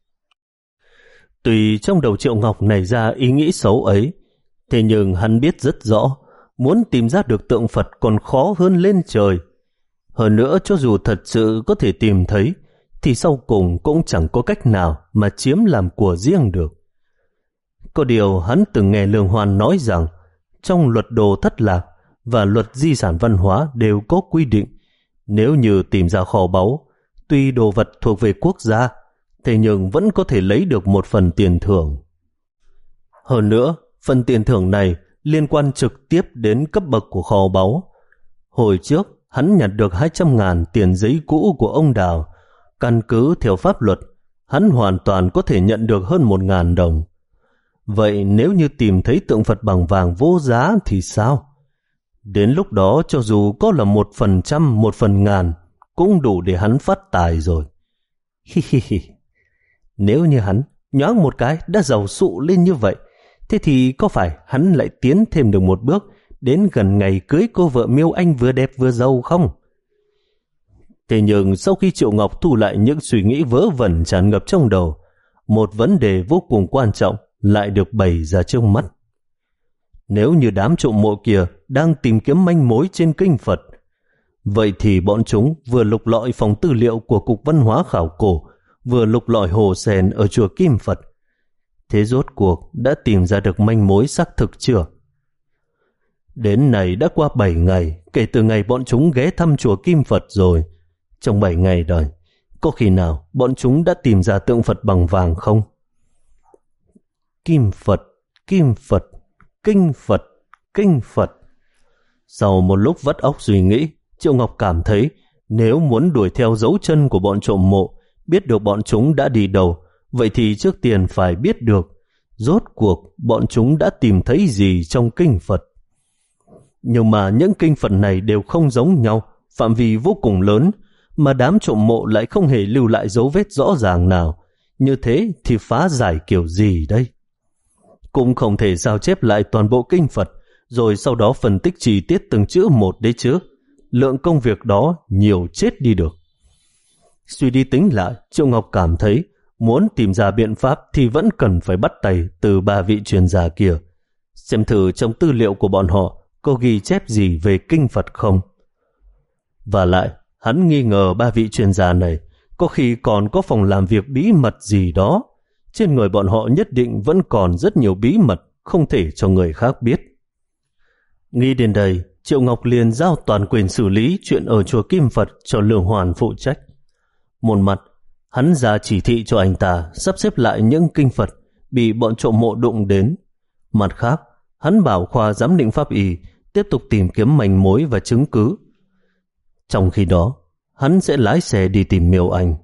Tuy trong đầu Triệu Ngọc nảy ra ý nghĩ xấu ấy, thế nhưng hắn biết rất rõ muốn tìm ra được tượng Phật còn khó hơn lên trời. Hơn nữa, cho dù thật sự có thể tìm thấy thì sau cùng cũng chẳng có cách nào mà chiếm làm của riêng được. Có điều hắn từng nghe Lương Hoan nói rằng trong luật đồ thất lạc và luật di sản văn hóa đều có quy định, nếu như tìm ra kho báu, tuy đồ vật thuộc về quốc gia, thế nhưng vẫn có thể lấy được một phần tiền thưởng. Hơn nữa, phần tiền thưởng này liên quan trực tiếp đến cấp bậc của kho báu. Hồi trước, hắn nhặt được hai trăm ngàn tiền giấy cũ của ông Đào. Căn cứ theo pháp luật, hắn hoàn toàn có thể nhận được hơn một ngàn đồng. Vậy nếu như tìm thấy tượng Phật bằng vàng vô giá thì sao? Đến lúc đó cho dù có là một phần trăm, một phần ngàn, cũng đủ để hắn phát tài rồi. Hi hi hi. Nếu như hắn nhoáng một cái đã giàu sụ lên như vậy, thế thì có phải hắn lại tiến thêm được một bước đến gần ngày cưới cô vợ Miêu Anh vừa đẹp vừa giàu không? Thế nhưng sau khi Triệu Ngọc thu lại những suy nghĩ vớ vẩn tràn ngập trong đầu, một vấn đề vô cùng quan trọng lại được bày ra trước mắt. Nếu như đám trộm mộ kia đang tìm kiếm manh mối trên kinh Phật, vậy thì bọn chúng vừa lục lọi phòng tư liệu của Cục Văn hóa Khảo cổ, vừa lục lọi hồ sền ở chùa Kim Phật. Thế rốt cuộc đã tìm ra được manh mối xác thực chưa? Đến nay đã qua bảy ngày kể từ ngày bọn chúng ghé thăm chùa Kim Phật rồi. Trong bảy ngày đời, có khi nào bọn chúng đã tìm ra tượng Phật bằng vàng không? Kim Phật, Kim Phật, Kinh Phật, Kinh Phật. Sau một lúc vắt óc suy nghĩ, Triệu Ngọc cảm thấy nếu muốn đuổi theo dấu chân của bọn trộm mộ, biết được bọn chúng đã đi đâu, vậy thì trước tiên phải biết được rốt cuộc bọn chúng đã tìm thấy gì trong kinh Phật. Nhưng mà những kinh Phật này đều không giống nhau, phạm vi vô cùng lớn, mà đám trộm mộ lại không hề lưu lại dấu vết rõ ràng nào. Như thế thì phá giải kiểu gì đây? Cũng không thể sao chép lại toàn bộ kinh Phật, rồi sau đó phân tích chi tiết từng chữ một đấy chứ. Lượng công việc đó nhiều chết đi được. Suy đi tính lại, Triệu Ngọc cảm thấy muốn tìm ra biện pháp thì vẫn cần phải bắt tay từ ba vị chuyên gia kia. Xem thử trong tư liệu của bọn họ có ghi chép gì về kinh Phật không. Và lại, hắn nghi ngờ ba vị chuyên gia này có khi còn có phòng làm việc bí mật gì đó. Trên người bọn họ nhất định vẫn còn rất nhiều bí mật không thể cho người khác biết. Nghĩ đến đây, Triệu Ngọc liền giao toàn quyền xử lý chuyện ở chùa Kim Phật cho Lương Hoàn phụ trách. Một mặt, hắn ra chỉ thị cho anh ta sắp xếp lại những kinh Phật bị bọn trộm mộ đụng đến. Mặt khác, hắn bảo khoa giám định pháp y tiếp tục tìm kiếm manh mối và chứng cứ. Trong khi đó, hắn sẽ lái xe đi tìm Miêu Anh.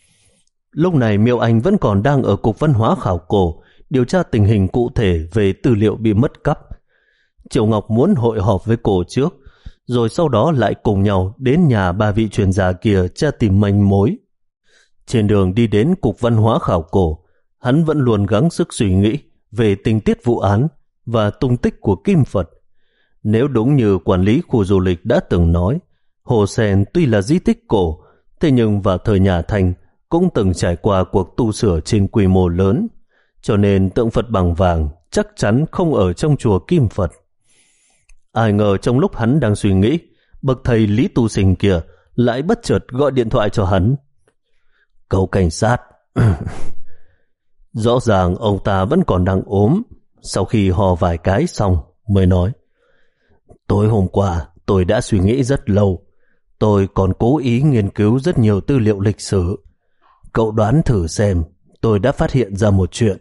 Lúc này Miêu Anh vẫn còn đang ở Cục Văn hóa Khảo cổ điều tra tình hình cụ thể về tư liệu bị mất cắp. Triệu Ngọc muốn hội họp với cô trước, rồi sau đó lại cùng nhau đến nhà ba vị chuyên gia kia tra tìm manh mối. Trên đường đi đến Cục Văn hóa Khảo cổ, hắn vẫn luôn gắng sức suy nghĩ về tình tiết vụ án và tung tích của Kim Phật. Nếu đúng như quản lý khu du lịch đã từng nói, Hồ Sen tuy là di tích cổ, thế nhưng vào thời nhà Thanh cũng từng trải qua cuộc tu sửa trên quy mô lớn, cho nên tượng Phật bằng vàng chắc chắn không ở trong chùa Kim Phật. Ai ngờ trong lúc hắn đang suy nghĩ, bậc thầy Lý Tu Sinh kia lại bất chợt gọi điện thoại cho hắn. Cậu cảnh sát. Rõ ràng ông ta vẫn còn đang ốm. Sau khi hò vài cái xong mới nói, tối hôm qua tôi đã suy nghĩ rất lâu. Tôi còn cố ý nghiên cứu rất nhiều tư liệu lịch sử. Cậu đoán thử xem, tôi đã phát hiện ra một chuyện.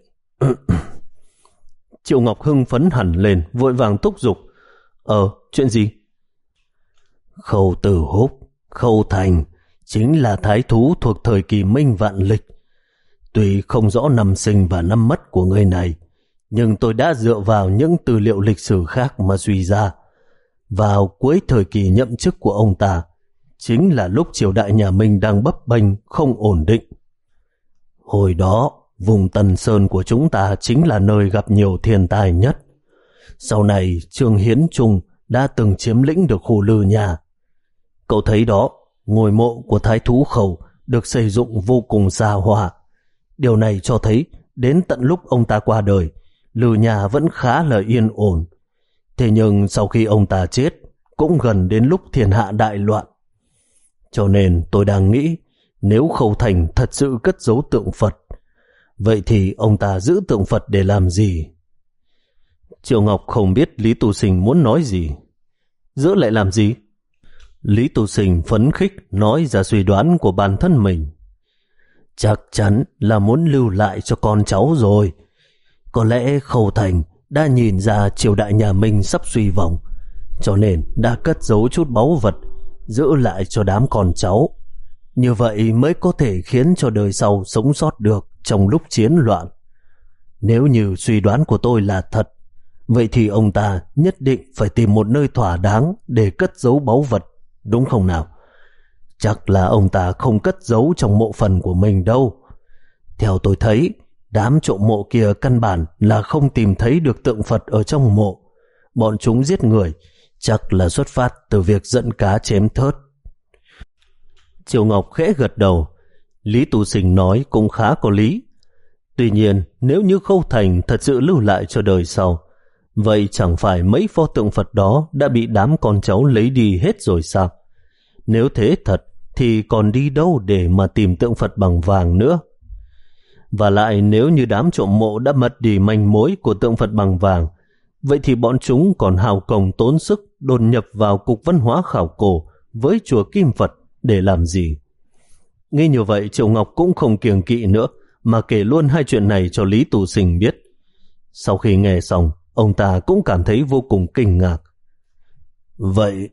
Triệu Ngọc hưng phấn hẳn lên, vội vàng thúc giục. Ờ, chuyện gì? Khâu Tử Húc, Khâu Thành chính là thái thú thuộc thời kỳ Minh Vạn Lịch. Tuy không rõ năm sinh và năm mất của người này, nhưng tôi đã dựa vào những tư liệu lịch sử khác mà suy ra. Vào cuối thời kỳ nhậm chức của ông ta, chính là lúc triều đại nhà Minh đang bấp bênh, không ổn định. Hồi đó, vùng Tần Sơn của chúng ta chính là nơi gặp nhiều thiên tai nhất. Sau này, Trương Hiến Trung đã từng chiếm lĩnh được khu Lư Nhà. Cậu thấy đó, ngôi mộ của thái thú Khâu được xây dựng vô cùng xa hoa. Điều này cho thấy đến tận lúc ông ta qua đời, Lư Nhà vẫn khá là yên ổn. Thế nhưng sau khi ông ta chết, cũng gần đến lúc thiên hạ đại loạn. Cho nên tôi đang nghĩ, nếu Khâu Thành thật sự cất giấu tượng Phật, vậy thì ông ta giữ tượng Phật để làm gì? Triệu Ngọc không biết Lý Tu Sinh muốn nói gì. Giữ lại làm gì? Lý Tu Sinh phấn khích nói ra suy đoán của bản thân mình. Chắc chắn là muốn lưu lại cho con cháu rồi. Có lẽ Khâu Thành đã nhìn ra triều đại nhà Minh sắp suy vong, cho nên đã cất giấu chút báu vật giữ lại cho đám con cháu. Như vậy mới có thể khiến cho đời sau sống sót được trong lúc chiến loạn. Nếu như suy đoán của tôi là thật, vậy thì ông ta nhất định phải tìm một nơi thỏa đáng để cất giấu báu vật, đúng không nào? Chắc là ông ta không cất giấu trong mộ phần của mình đâu. Theo tôi thấy, đám trộm mộ kia căn bản là không tìm thấy được tượng Phật ở trong mộ. Bọn chúng giết người chắc là xuất phát từ việc giận cá chém thớt. Triệu Ngọc khẽ gật đầu. Lý Tu Sinh nói cũng khá có lý. Tuy nhiên, nếu như Khâu Thành thật sự lưu lại cho đời sau, vậy chẳng phải mấy pho tượng Phật đó đã bị đám con cháu lấy đi hết rồi sao? Nếu thế thật, thì còn đi đâu để mà tìm tượng Phật bằng vàng nữa? Và lại nếu như đám trộm mộ đã mất đi manh mối của tượng Phật bằng vàng, vậy thì bọn chúng còn hào công tốn sức đột nhập vào Cục Văn hóa Khảo cổ với chùa Kim Phật để làm gì? Nghĩ như vậy, Triệu Ngọc cũng không kiêng kỵ nữa, mà kể luôn hai chuyện này cho Lý Tu Sinh biết. Sau khi nghe xong, ông ta cũng cảm thấy vô cùng kinh ngạc. Vậy,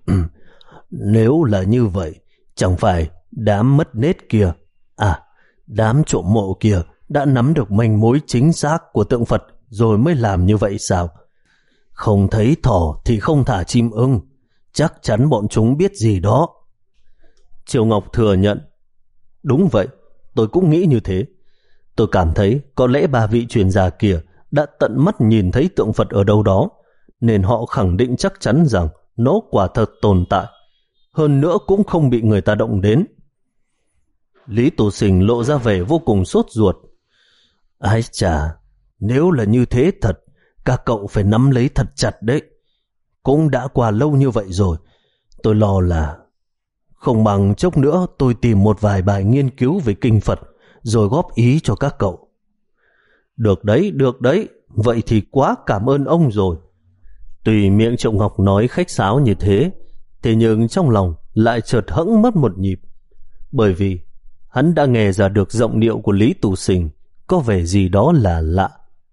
nếu là như vậy, chẳng phải đám mất nết kia, à, đám trộm mộ kia đã nắm được manh mối chính xác của tượng Phật rồi mới làm như vậy sao? Không thấy thỏ thì không thả chim ưng, chắc chắn bọn chúng biết gì đó. Triệu Ngọc thừa nhận. Đúng vậy, tôi cũng nghĩ như thế. Tôi cảm thấy có lẽ ba vị truyền gia kia đã tận mắt nhìn thấy tượng Phật ở đâu đó, nên họ khẳng định chắc chắn rằng nó quả thật tồn tại, hơn nữa cũng không bị người ta động đến. Lý Tu Sinh lộ ra vẻ vô cùng sốt ruột. Ái chà, nếu là như thế thật, các cậu phải nắm lấy thật chặt đấy. Cũng đã qua lâu như vậy rồi, tôi lo là không bằng chốc nữa tôi tìm một vài bài nghiên cứu về kinh Phật rồi góp ý cho các cậu. Được đấy, được đấy, vậy thì quá cảm ơn ông rồi. Tuy miệng Triệu Ngọc nói khách sáo như thế, thế nhưng trong lòng lại chợt hẫng mất một nhịp, bởi vì hắn đã nghe ra được giọng điệu của Lý Tu Sinh có vẻ gì đó là lạ.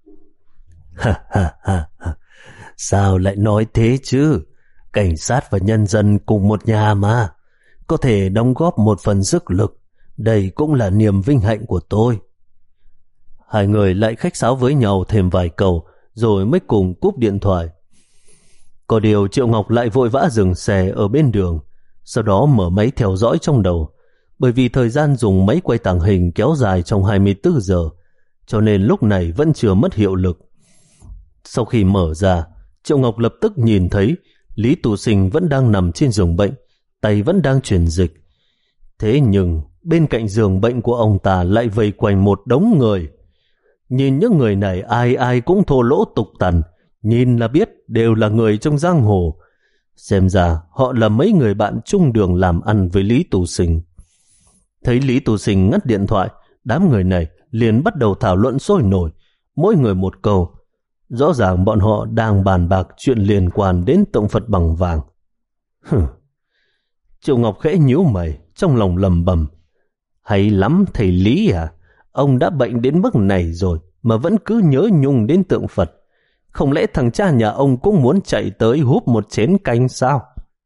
Ha ha ha, sao lại nói thế chứ? Cảnh sát và nhân dân cùng một nhà mà, có thể đóng góp một phần sức lực, đây cũng là niềm vinh hạnh của tôi. Hai người lại khách sáo với nhau thêm vài câu rồi mới cùng cúp điện thoại. Có điều Triệu Ngọc lại vội vã dừng xe ở bên đường, sau đó mở máy theo dõi trong đầu. Bởi vì thời gian dùng máy quay tàng hình kéo dài trong hai mươi bốn giờ, cho nên lúc này vẫn chưa mất hiệu lực. Sau khi mở ra, Triệu Ngọc lập tức nhìn thấy Lý Tu Sinh vẫn đang nằm trên giường bệnh, tay vẫn đang truyền dịch. Thế nhưng bên cạnh giường bệnh của ông ta lại vây quanh một đống người. Nhìn những người này ai ai cũng thô lỗ tục tằn, nhìn là biết đều là người trong giang hồ. Xem ra họ là mấy người bạn chung đường làm ăn với Lý Tu Sinh. Thấy Lý Tu Sinh ngắt điện thoại, đám người này liền bắt đầu thảo luận sôi nổi, mỗi người một câu. Rõ ràng bọn họ đang bàn bạc chuyện liên quan đến tượng Phật bằng vàng. Hừ. Triệu Ngọc khẽ nhíu mày, trong lòng lầm bầm. Hay lắm thầy Lý à, ông đã bệnh đến mức này rồi mà vẫn cứ nhớ nhung đến tượng Phật. Không lẽ thằng cha nhà ông cũng muốn chạy tới húp một chén canh sao?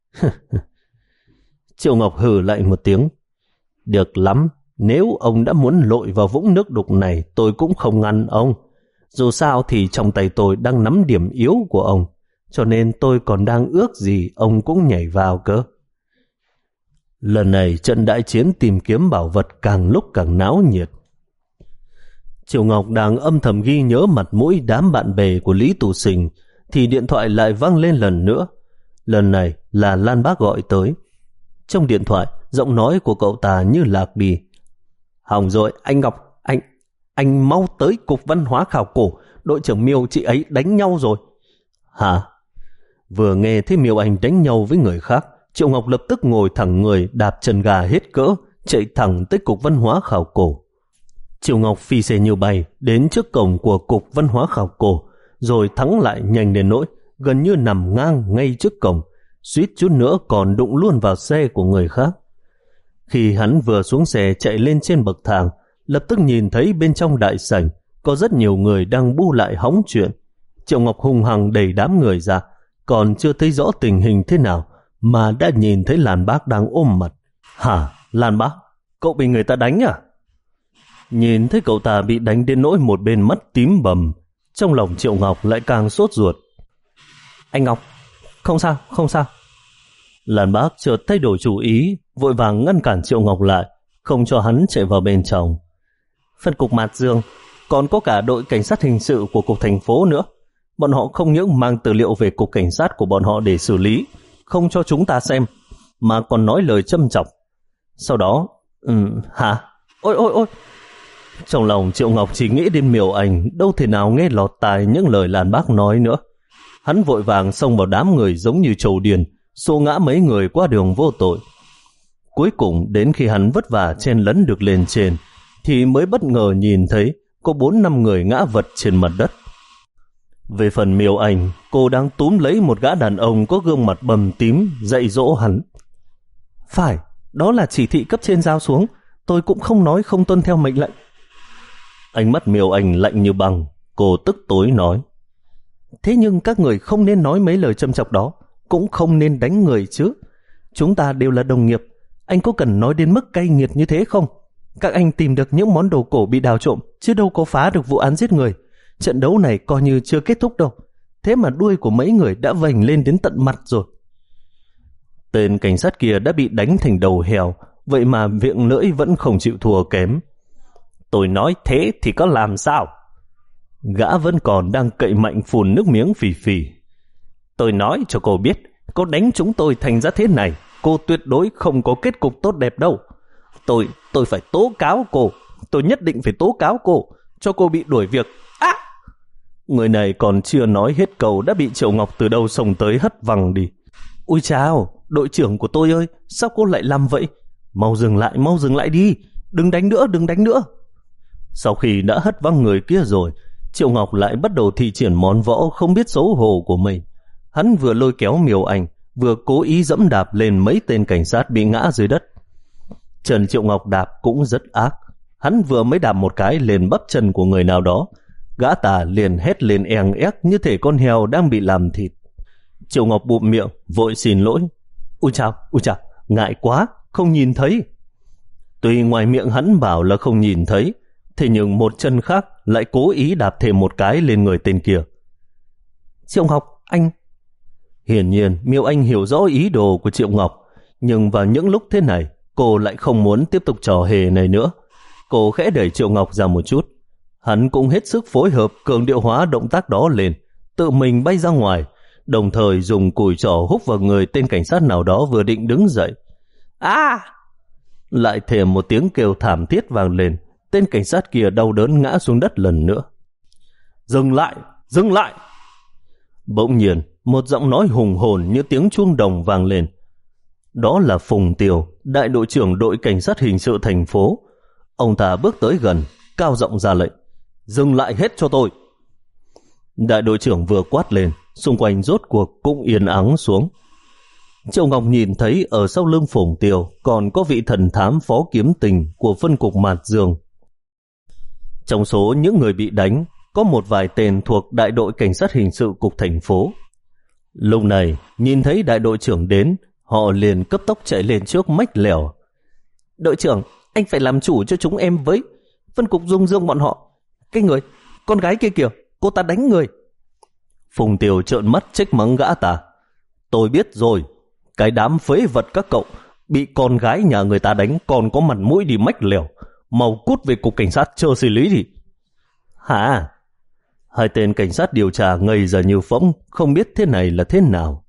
Triệu Ngọc hừ lại một tiếng. Được lắm, nếu ông đã muốn lội vào vũng nước đục này tôi cũng không ngăn ông. Dù sao thì trong tay tôi đang nắm điểm yếu của ông, cho nên tôi còn đang ước gì ông cũng nhảy vào cơ. Lần này trận đại chiến tìm kiếm bảo vật càng lúc càng náo nhiệt. Triệu Ngọc đang âm thầm ghi nhớ mặt mũi đám bạn bè của Lý Tu Sinh thì điện thoại lại vang lên lần nữa. Lần này là Lan Bác gọi tới. Trong điện thoại, giọng nói của cậu ta như lạc đi. Hỏng rồi, anh Ngọc, anh, anh mau tới Cục Văn hóa Khảo cổ, đội trưởng Miêu chị ấy đánh nhau rồi. Hả? Vừa nghe thấy Miêu Anh đánh nhau với người khác, Triệu Ngọc lập tức ngồi thẳng người, đạp chân gà hết cỡ, chạy thẳng tới Cục Văn hóa Khảo cổ. Triệu Ngọc phi xe như bay đến trước cổng của Cục Văn hóa Khảo cổ, rồi thắng lại nhanh đến nỗi gần như nằm ngang ngay trước cổng, suýt chút nữa còn đụng luôn vào xe của người khác. Khi hắn vừa xuống xe chạy lên trên bậc thang, lập tức nhìn thấy bên trong đại sảnh có rất nhiều người đang bu lại hóng chuyện. Triệu Ngọc hùng hằng đẩy đám người ra, còn chưa thấy rõ tình hình thế nào mà đã nhìn thấy Lan Bác đang ôm mặt. Hả? Lan Bác? Cậu bị người ta đánh à? Nhìn thấy cậu ta bị đánh đến nỗi một bên mắt tím bầm, trong lòng Triệu Ngọc lại càng sốt ruột. Anh Ngọc, không sao, không sao. Lan Bác chợt thay đổi chủ ý, vội vàng ngăn cản Triệu Ngọc lại, không cho hắn chạy vào bên trong. Phân cục Mạt Dương, còn có cả đội cảnh sát hình sự của cục thành phố nữa. Bọn họ không những mang tư liệu về cục cảnh sát của bọn họ để xử lý, không cho chúng ta xem, mà còn nói lời châm chọc. Sau đó, ừm, hả? Ôi ôi ôi! Trong lòng Triệu Ngọc chỉ nghĩ đến Miểu Anh, đâu thể nào nghe lọt tai những lời Lan Bác nói nữa. Hắn vội vàng xông vào đám người giống như trâu điên, xô ngã mấy người qua đường vô tội. Cuối cùng đến khi hắn vất vả chen lấn được lên trên, thì mới bất ngờ nhìn thấy có bốn năm người ngã vật trên mặt đất. Về phần Miểu Anh, cô đang túm lấy một gã đàn ông có gương mặt bầm tím, dạy dỗ hắn. Phải, đó là chỉ thị cấp trên giao xuống, tôi cũng không nói không tuân theo mệnh lệnh. Ánh mắt Miểu Anh lạnh như băng, cô tức tối nói. Thế nhưng các người không nên nói mấy lời châm chọc đó, cũng không nên đánh người chứ. Chúng ta đều là đồng nghiệp, anh có cần nói đến mức cay nghiệt như thế không? Các anh tìm được những món đồ cổ bị đào trộm, chứ đâu có phá được vụ án giết người. Trận đấu này coi như chưa kết thúc đâu. Thế mà đuôi của mấy người đã vành lên đến tận mặt rồi. Tên cảnh sát kia đã bị đánh thành đầu heo, vậy mà miệng lưỡi vẫn không chịu thua kém. Tôi nói thế thì có làm sao? Gã vẫn còn đang cậy mạnh phun nước miếng phì phì. Tôi nói cho cô biết, cô đánh chúng tôi thành ra thế này, cô tuyệt đối không có kết cục tốt đẹp đâu. Tôi, tôi phải tố cáo cô. Tôi nhất định phải tố cáo cô, cho cô bị đuổi việc. Á! Người này còn chưa nói hết câu đã bị Triệu Ngọc từ đâu xông tới hất văng đi. Ôi chào, đội trưởng của tôi ơi, sao cô lại làm vậy? Mau dừng lại, mau dừng lại đi. Đừng đánh nữa, đừng đánh nữa. Sau khi đã hất văng người kia rồi, Triệu Ngọc lại bắt đầu thi triển món võ không biết xấu hổ của mình. Hắn vừa lôi kéo Miểu Anh, vừa cố ý dẫm đạp lên mấy tên cảnh sát bị ngã dưới đất. Chân Triệu Ngọc đạp cũng rất ác. Hắn vừa mới đạp một cái lên bắp chân của người nào đó, gã tà liền hét lên eng ép như thể con heo đang bị làm thịt. Triệu Ngọc bụm miệng, vội xin lỗi. Ui chào, ui chào, ngại quá, không nhìn thấy. Tuy ngoài miệng hắn bảo là không nhìn thấy, thế nhưng một chân khác lại cố ý đạp thêm một cái lên người tên kia. Triệu Ngọc, anh... Hiển nhiên, Miểu Anh hiểu rõ ý đồ của Triệu Ngọc, nhưng vào những lúc thế này, cô lại không muốn tiếp tục trò hề này nữa. Cô khẽ đẩy Triệu Ngọc ra một chút. Hắn cũng hết sức phối hợp cường điệu hóa động tác đó lên, tự mình bay ra ngoài, đồng thời dùng cùi trỏ húc vào người tên cảnh sát nào đó vừa định đứng dậy. À! Lại thêm một tiếng kêu thảm thiết vang lên, tên cảnh sát kia đau đớn ngã xuống đất lần nữa. Dừng lại! Dừng lại! Bỗng nhiên, một giọng nói hùng hồn như tiếng chuông đồng vang lên. Đó là Phùng Tiều, đại đội trưởng đội cảnh sát hình sự thành phố. Ông ta bước tới gần, cao giọng ra lệnh. Dừng lại hết cho tôi! Đại đội trưởng vừa quát lên, xung quanh rốt cuộc cũng yên ắng xuống. Triệu Ngọc nhìn thấy ở sau lưng Phùng Tiều còn có vị thần thám phó kiếm tình của phân cục Mạt Dương. Trong số những người bị đánh, có một vài tên thuộc đại đội cảnh sát hình sự cục thành phố. Lúc này, nhìn thấy đại đội trưởng đến, họ liền cấp tốc chạy lên trước mách lèo. Đội trưởng, anh phải làm chủ cho chúng em với. Phân cục Dung Dương bọn họ. Cái người, con gái kia kìa, cô ta đánh người. Phùng Tiều trợn mắt trách mắng gã ta. Tôi biết rồi, cái đám phế vật các cậu, bị con gái nhà người ta đánh còn có mặt mũi đi mách lèo. Mau cút về cục cảnh sát chờ xử lý đi. Hả? Hai tên cảnh sát điều tra ngây ra như phỗng, không biết thế này là thế nào.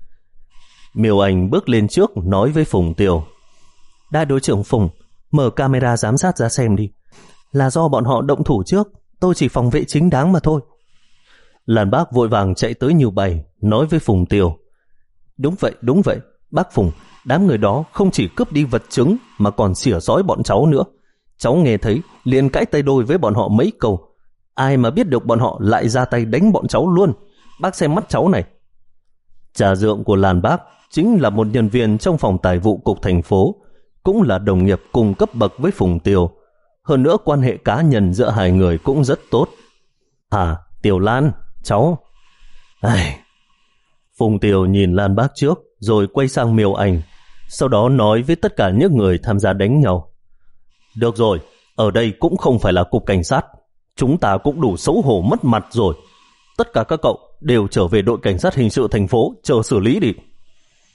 Miểu Anh bước lên trước nói với Phùng Tiều. Đại đội trưởng Phùng, mở camera giám sát ra xem đi. Là do bọn họ động thủ trước, tôi chỉ phòng vệ chính đáng mà thôi. Làn Bác vội vàng chạy tới như bay, nói với Phùng Tiều. Đúng vậy, đúng vậy, bác Phùng, đám người đó không chỉ cướp đi vật chứng mà còn xỉa xói bọn cháu nữa. Cháu nghe thấy, liền cãi tay đôi với bọn họ mấy câu. Ai mà biết được bọn họ lại ra tay đánh bọn cháu luôn. Bác xem mắt cháu này. Cha dượng của Làn Bác chính là một nhân viên trong phòng tài vụ cục thành phố, cũng là đồng nghiệp cùng cấp bậc với Phùng Tiều. Hơn nữa quan hệ cá nhân giữa hai người cũng rất tốt. À, Tiểu Lan, cháu... Ai... Phùng Tiều nhìn Lan Bác trước, rồi quay sang Miểu Anh, sau đó nói với tất cả những người tham gia đánh nhau. Được rồi, ở đây cũng không phải là cục cảnh sát. Chúng ta cũng đủ xấu hổ mất mặt rồi. Tất cả các cậu đều trở về đội cảnh sát hình sự thành phố chờ xử lý đi.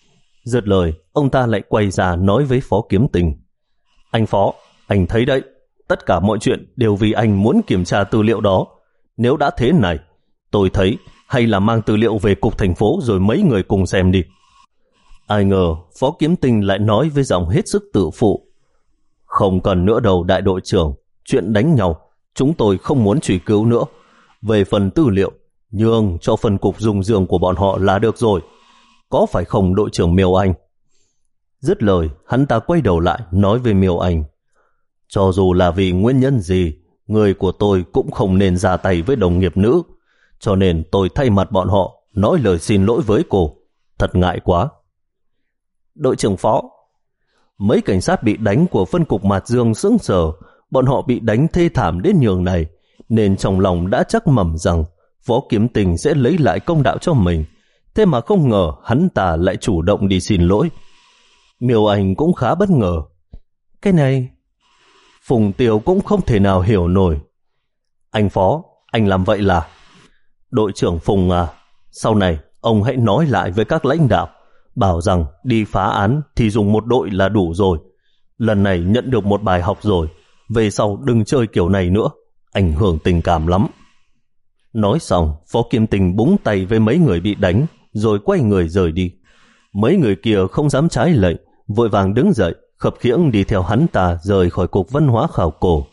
Dứt lời, ông ta lại quay ra nói với Phó Kiếm Tình. Anh Phó, anh thấy đấy, tất cả mọi chuyện đều vì anh muốn kiểm tra tư liệu đó. Nếu đã thế này, tôi thấy hay là mang tư liệu về cục thành phố rồi mấy người cùng xem đi. Ai ngờ Phó Kiếm Tình lại nói với giọng hết sức tự phụ. Không cần nữa đâu đại đội trưởng, chuyện đánh nhau chúng tôi không muốn truy cứu nữa. Về phần tư liệu, nhường cho phần cục dùng giường của bọn họ là được rồi. Có phải không đội trưởng Miêu Anh? Dứt lời, hắn ta quay đầu lại nói với Miêu Anh. Cho dù là vì nguyên nhân gì, người của tôi cũng không nên ra tay với đồng nghiệp nữ. Cho nên tôi thay mặt bọn họ nói lời xin lỗi với cô. Thật ngại quá. Đội trưởng Phó, mấy cảnh sát bị đánh của phân cục Mạt Dương sững sờ. Bọn họ bị đánh thê thảm đến nhường này, nên trong lòng đã chắc mẩm rằng Phó Kiếm Tình sẽ lấy lại công đạo cho mình. Thế mà không ngờ hắn ta lại chủ động đi xin lỗi. Miêu Anh cũng khá bất ngờ. Cái này... Phùng Tiêu cũng không thể nào hiểu nổi. Anh Phó, anh làm vậy là... Đội trưởng Phùng à, sau này ông hãy nói lại với các lãnh đạo, bảo rằng đi phá án thì dùng một đội là đủ rồi. Lần này nhận được một bài học rồi, về sau đừng chơi kiểu này nữa, ảnh hưởng tình cảm lắm. Nói xong, Phó Kiếm Tình búng tay với mấy người bị đánh, rồi quay người rời đi. Mấy người kia không dám trái lệnh, vội vàng đứng dậy, khập khiễng đi theo hắn ta rời khỏi cục văn hóa khảo cổ.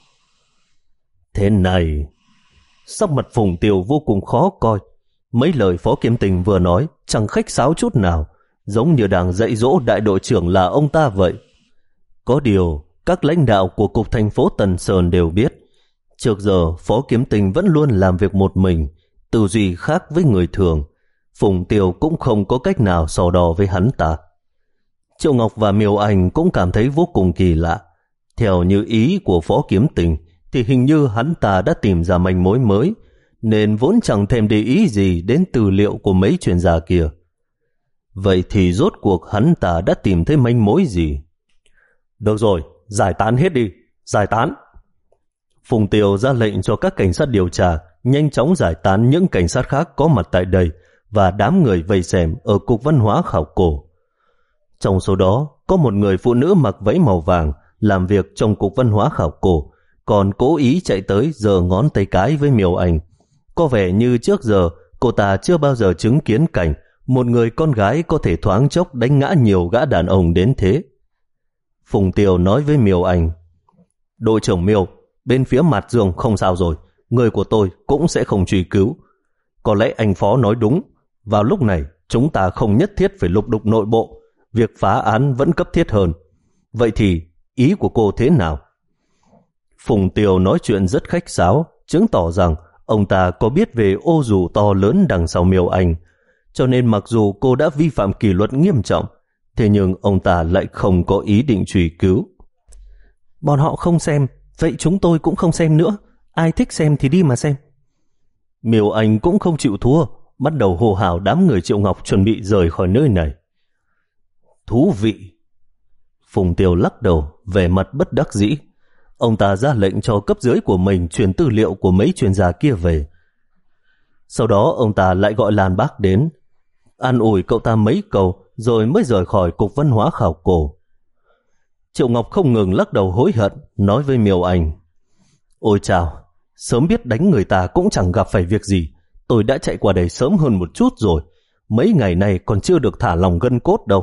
Thế này, sắc mặt Phùng Tiêu vô cùng khó coi. Mấy lời Phó Kiếm Tình vừa nói chẳng khách sáo chút nào, giống như đang dạy dỗ đại đội trưởng là ông ta vậy. Có điều, các lãnh đạo của cục thành phố Tần Sơn đều biết, trước giờ Phó Kiếm Tình vẫn luôn làm việc một mình, tư duy khác với người thường. Phùng Tiêu cũng không có cách nào so đo với hắn ta. Triệu Ngọc và Miêu Anh cũng cảm thấy vô cùng kỳ lạ. Theo như ý của Phó Kiếm Tình thì hình như hắn ta đã tìm ra manh mối mới, nên vốn chẳng thèm để ý gì đến tư liệu của mấy chuyên gia kia. Vậy thì rốt cuộc hắn ta đã tìm thấy manh mối gì? Được rồi, giải tán hết đi, giải tán. Phùng Tiêu ra lệnh cho các cảnh sát điều tra nhanh chóng giải tán những cảnh sát khác có mặt tại đây và đám người vây xem ở cục văn hóa khảo cổ. Trong số đó có một người phụ nữ mặc váy màu vàng làm việc trong cục văn hóa khảo cổ, còn cố ý chạy tới giơ ngón tay cái với Miêu Anh. Có vẻ như trước giờ cô ta chưa bao giờ chứng kiến cảnh một người con gái có thể thoáng chốc đánh ngã nhiều gã đàn ông đến thế. Phùng Tiêu nói với Miêu Anh. Đội trưởng Miêu, bên phía Mạt Dương không sao rồi, người của tôi cũng sẽ không truy cứu. Có lẽ anh Phó nói đúng, vào lúc này chúng ta không nhất thiết phải lục đục nội bộ, việc phá án vẫn cấp thiết hơn. Vậy thì ý của cô thế nào? Phùng Tiêu nói chuyện rất khách sáo, chứng tỏ rằng ông ta có biết về ô dù to lớn đằng sau Miêu Anh, cho nên mặc dù cô đã vi phạm kỷ luật nghiêm trọng, thế nhưng ông ta lại không có ý định truy cứu. Bọn họ không xem, vậy chúng tôi cũng không xem nữa. Ai thích xem thì đi mà xem. Miêu Anh cũng không chịu thua, bắt đầu hô hào đám người Triệu Ngọc chuẩn bị rời khỏi nơi này. Thú vị. Phùng Tiêu lắc đầu, vẻ mặt bất đắc dĩ. Ông ta ra lệnh cho cấp dưới của mình truyền tư liệu của mấy chuyên gia kia về. Sau đó ông ta lại gọi Lan Bác đến, an ủi cậu ta mấy câu rồi mới rời khỏi cục văn hóa khảo cổ. Triệu Ngọc không ngừng lắc đầu hối hận, nói với Miêu Anh. Ôi chào, sớm biết đánh người ta cũng chẳng gặp phải việc gì, tôi đã chạy qua đây sớm hơn một chút rồi, mấy ngày này còn chưa được thả lòng gân cốt đâu.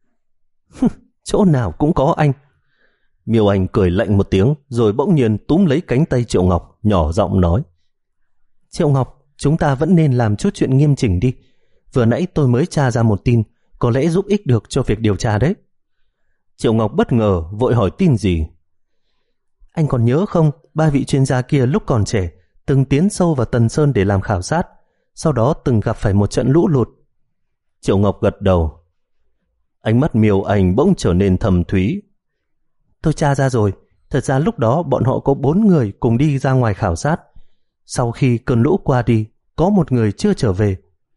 Chỗ nào cũng có anh. Miêu Anh cười lạnh một tiếng rồi bỗng nhiên túm lấy cánh tay Triệu Ngọc, nhỏ giọng nói. Triệu Ngọc, chúng ta vẫn nên làm chút chuyện nghiêm chỉnh đi. Vừa nãy tôi mới tra ra một tin, có lẽ giúp ích được cho việc điều tra đấy. Triệu Ngọc bất ngờ, vội hỏi tin gì. Anh còn nhớ không, ba vị chuyên gia kia lúc còn trẻ từng tiến sâu vào Tần Sơn để làm khảo sát, sau đó từng gặp phải một trận lũ lụt. Triệu Ngọc gật đầu. Ánh mắt Miêu Anh bỗng trở nên thầm thúy. Tôi tra ra rồi, thật ra lúc đó bọn họ có bốn người cùng đi ra ngoài khảo sát. Sau khi cơn lũ qua đi, có một người chưa trở về.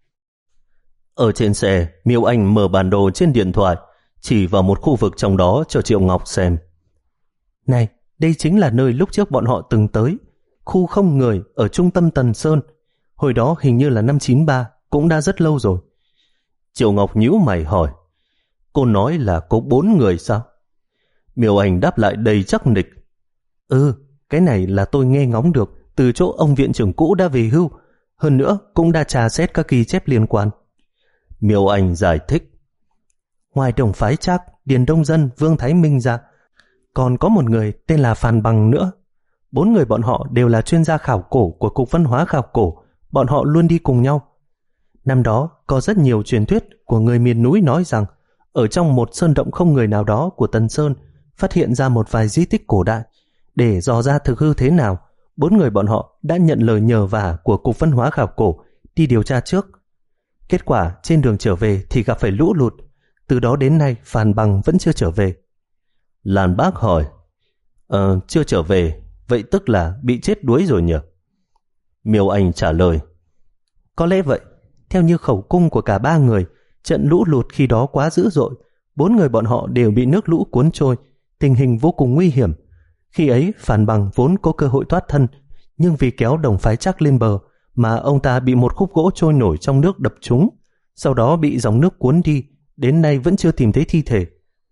Ở trên xe, Miêu Anh mở bản đồ trên điện thoại, chỉ vào một khu vực trong đó cho Triệu Ngọc xem. Này, đây chính là nơi lúc trước bọn họ từng tới, khu không người ở trung tâm Tần Sơn. Hồi đó hình như là năm chín ba, cũng đã rất lâu rồi. Triệu Ngọc nhíu mày hỏi. Cô nói là có bốn người sao? Miêu Anh đáp lại đầy chắc nịch. Ừ, cái này là tôi nghe ngóng được từ chỗ ông viện trưởng cũ đã về hưu. Hơn nữa cũng đã tra xét các ghi chép liên quan. Miêu Anh giải thích. Ngoài Đồng Phái Trác, Điền Đông Dân, Vương Thái Minh ra, còn có một người tên là Phan Bằng nữa. Bốn người bọn họ đều là chuyên gia khảo cổ của Cục Văn hóa Khảo cổ. Bọn họ luôn đi cùng nhau. Năm đó có rất nhiều truyền thuyết của người miền núi nói rằng ở trong một sơn động không người nào đó của Tần Sơn phát hiện ra một vài di tích cổ đại. Để dò ra thực hư thế nào, bốn người bọn họ đã nhận lời nhờ vả của Cục Văn hóa Khảo cổ đi điều tra trước. Kết quả trên đường trở về thì gặp phải lũ lụt. Từ đó đến nay Phan Bằng vẫn chưa trở về. Lan Bác hỏi, Ờ, chưa trở về, vậy tức là bị chết đuối rồi nhỉ? Miêu Anh trả lời, có lẽ vậy. Theo như khẩu cung của cả ba người, trận lũ lụt khi đó quá dữ dội, bốn người bọn họ đều bị nước lũ cuốn trôi, tình hình vô cùng nguy hiểm. Khi ấy Phan Bằng vốn có cơ hội thoát thân, nhưng vì kéo Đồng Phái Trác lên bờ mà ông ta bị một khúc gỗ trôi nổi trong nước đập trúng, sau đó bị dòng nước cuốn đi, đến nay vẫn chưa tìm thấy thi thể.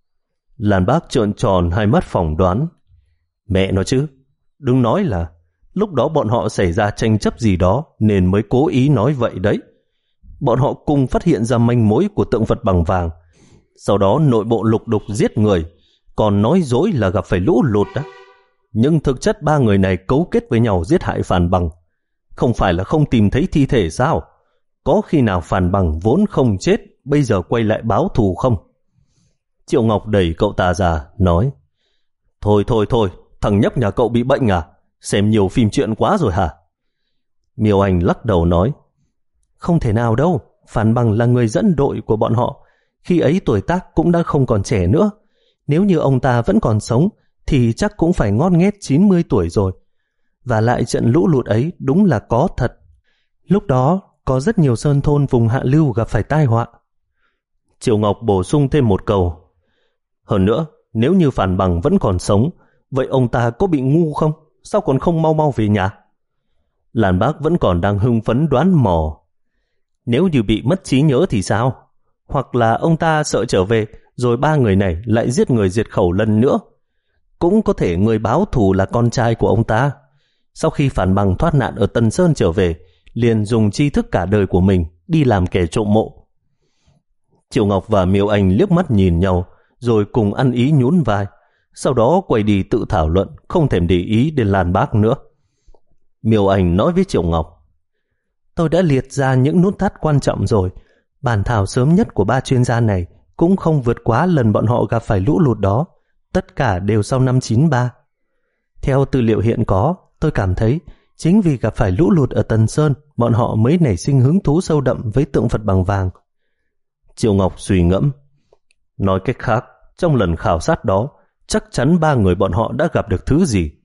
Lan Bác trợn tròn hai mắt phỏng đoán. Mẹ nó chứ, đừng nói là lúc đó bọn họ xảy ra tranh chấp gì đó nên mới cố ý nói vậy đấy. Bọn họ cùng phát hiện ra manh mối của tượng vật bằng vàng, sau đó nội bộ lục đục giết người, còn nói dối là gặp phải lũ lụt đó. Nhưng thực chất ba người này cấu kết với nhau giết hại Phan Bằng. Không phải là không tìm thấy thi thể sao? Có khi nào Phan Bằng vốn không chết bây giờ quay lại báo thù không? Triệu Ngọc đẩy cậu ta ra, nói, Thôi thôi thôi, thằng nhóc nhà cậu bị bệnh à? Xem nhiều phim truyện quá rồi hả? Miêu Anh lắc đầu nói, không thể nào đâu, Phan Bằng là người dẫn đội của bọn họ. Khi ấy tuổi tác cũng đã không còn trẻ nữa. Nếu như ông ta vẫn còn sống thì chắc cũng phải ngon nghét chín mươi tuổi rồi. Và lại trận lũ lụt ấy đúng là có thật. Lúc đó có rất nhiều sơn thôn vùng hạ lưu gặp phải tai họa. Triệu Ngọc bổ sung thêm một câu, hơn nữa, nếu như Phan Bằng vẫn còn sống, vậy ông ta có bị ngu không? Sao còn không mau mau về nhà? Lan Bác vẫn còn đang hưng phấn đoán mò. Nếu như bị mất trí nhớ thì sao? Hoặc là ông ta sợ trở về, rồi ba người này lại giết người diệt khẩu lần nữa. Cũng có thể người báo thù là con trai của ông ta. Sau khi Phan Bằng thoát nạn ở Tân Sơn trở về, liền dùng tri thức cả đời của mình đi làm kẻ trộm mộ. Triệu Ngọc và Miêu Anh liếc mắt nhìn nhau, rồi cùng ăn ý nhún vai. Sau đó quay đi tự thảo luận, không thèm để ý đến Lan Bác nữa. Miêu Anh nói với Triệu Ngọc, tôi đã liệt ra những nút thắt quan trọng rồi. Bản thảo sớm nhất của ba chuyên gia này cũng không vượt quá lần bọn họ gặp phải lũ lụt đó. Tất cả đều sau năm chín ba. Theo tư liệu hiện có, tôi cảm thấy chính vì gặp phải lũ lụt ở Tần Sơn, bọn họ mới nảy sinh hứng thú sâu đậm với tượng Phật bằng vàng. Triệu Ngọc suy ngẫm. Nói cách khác, trong lần khảo sát đó, chắc chắn ba người bọn họ đã gặp được thứ gì.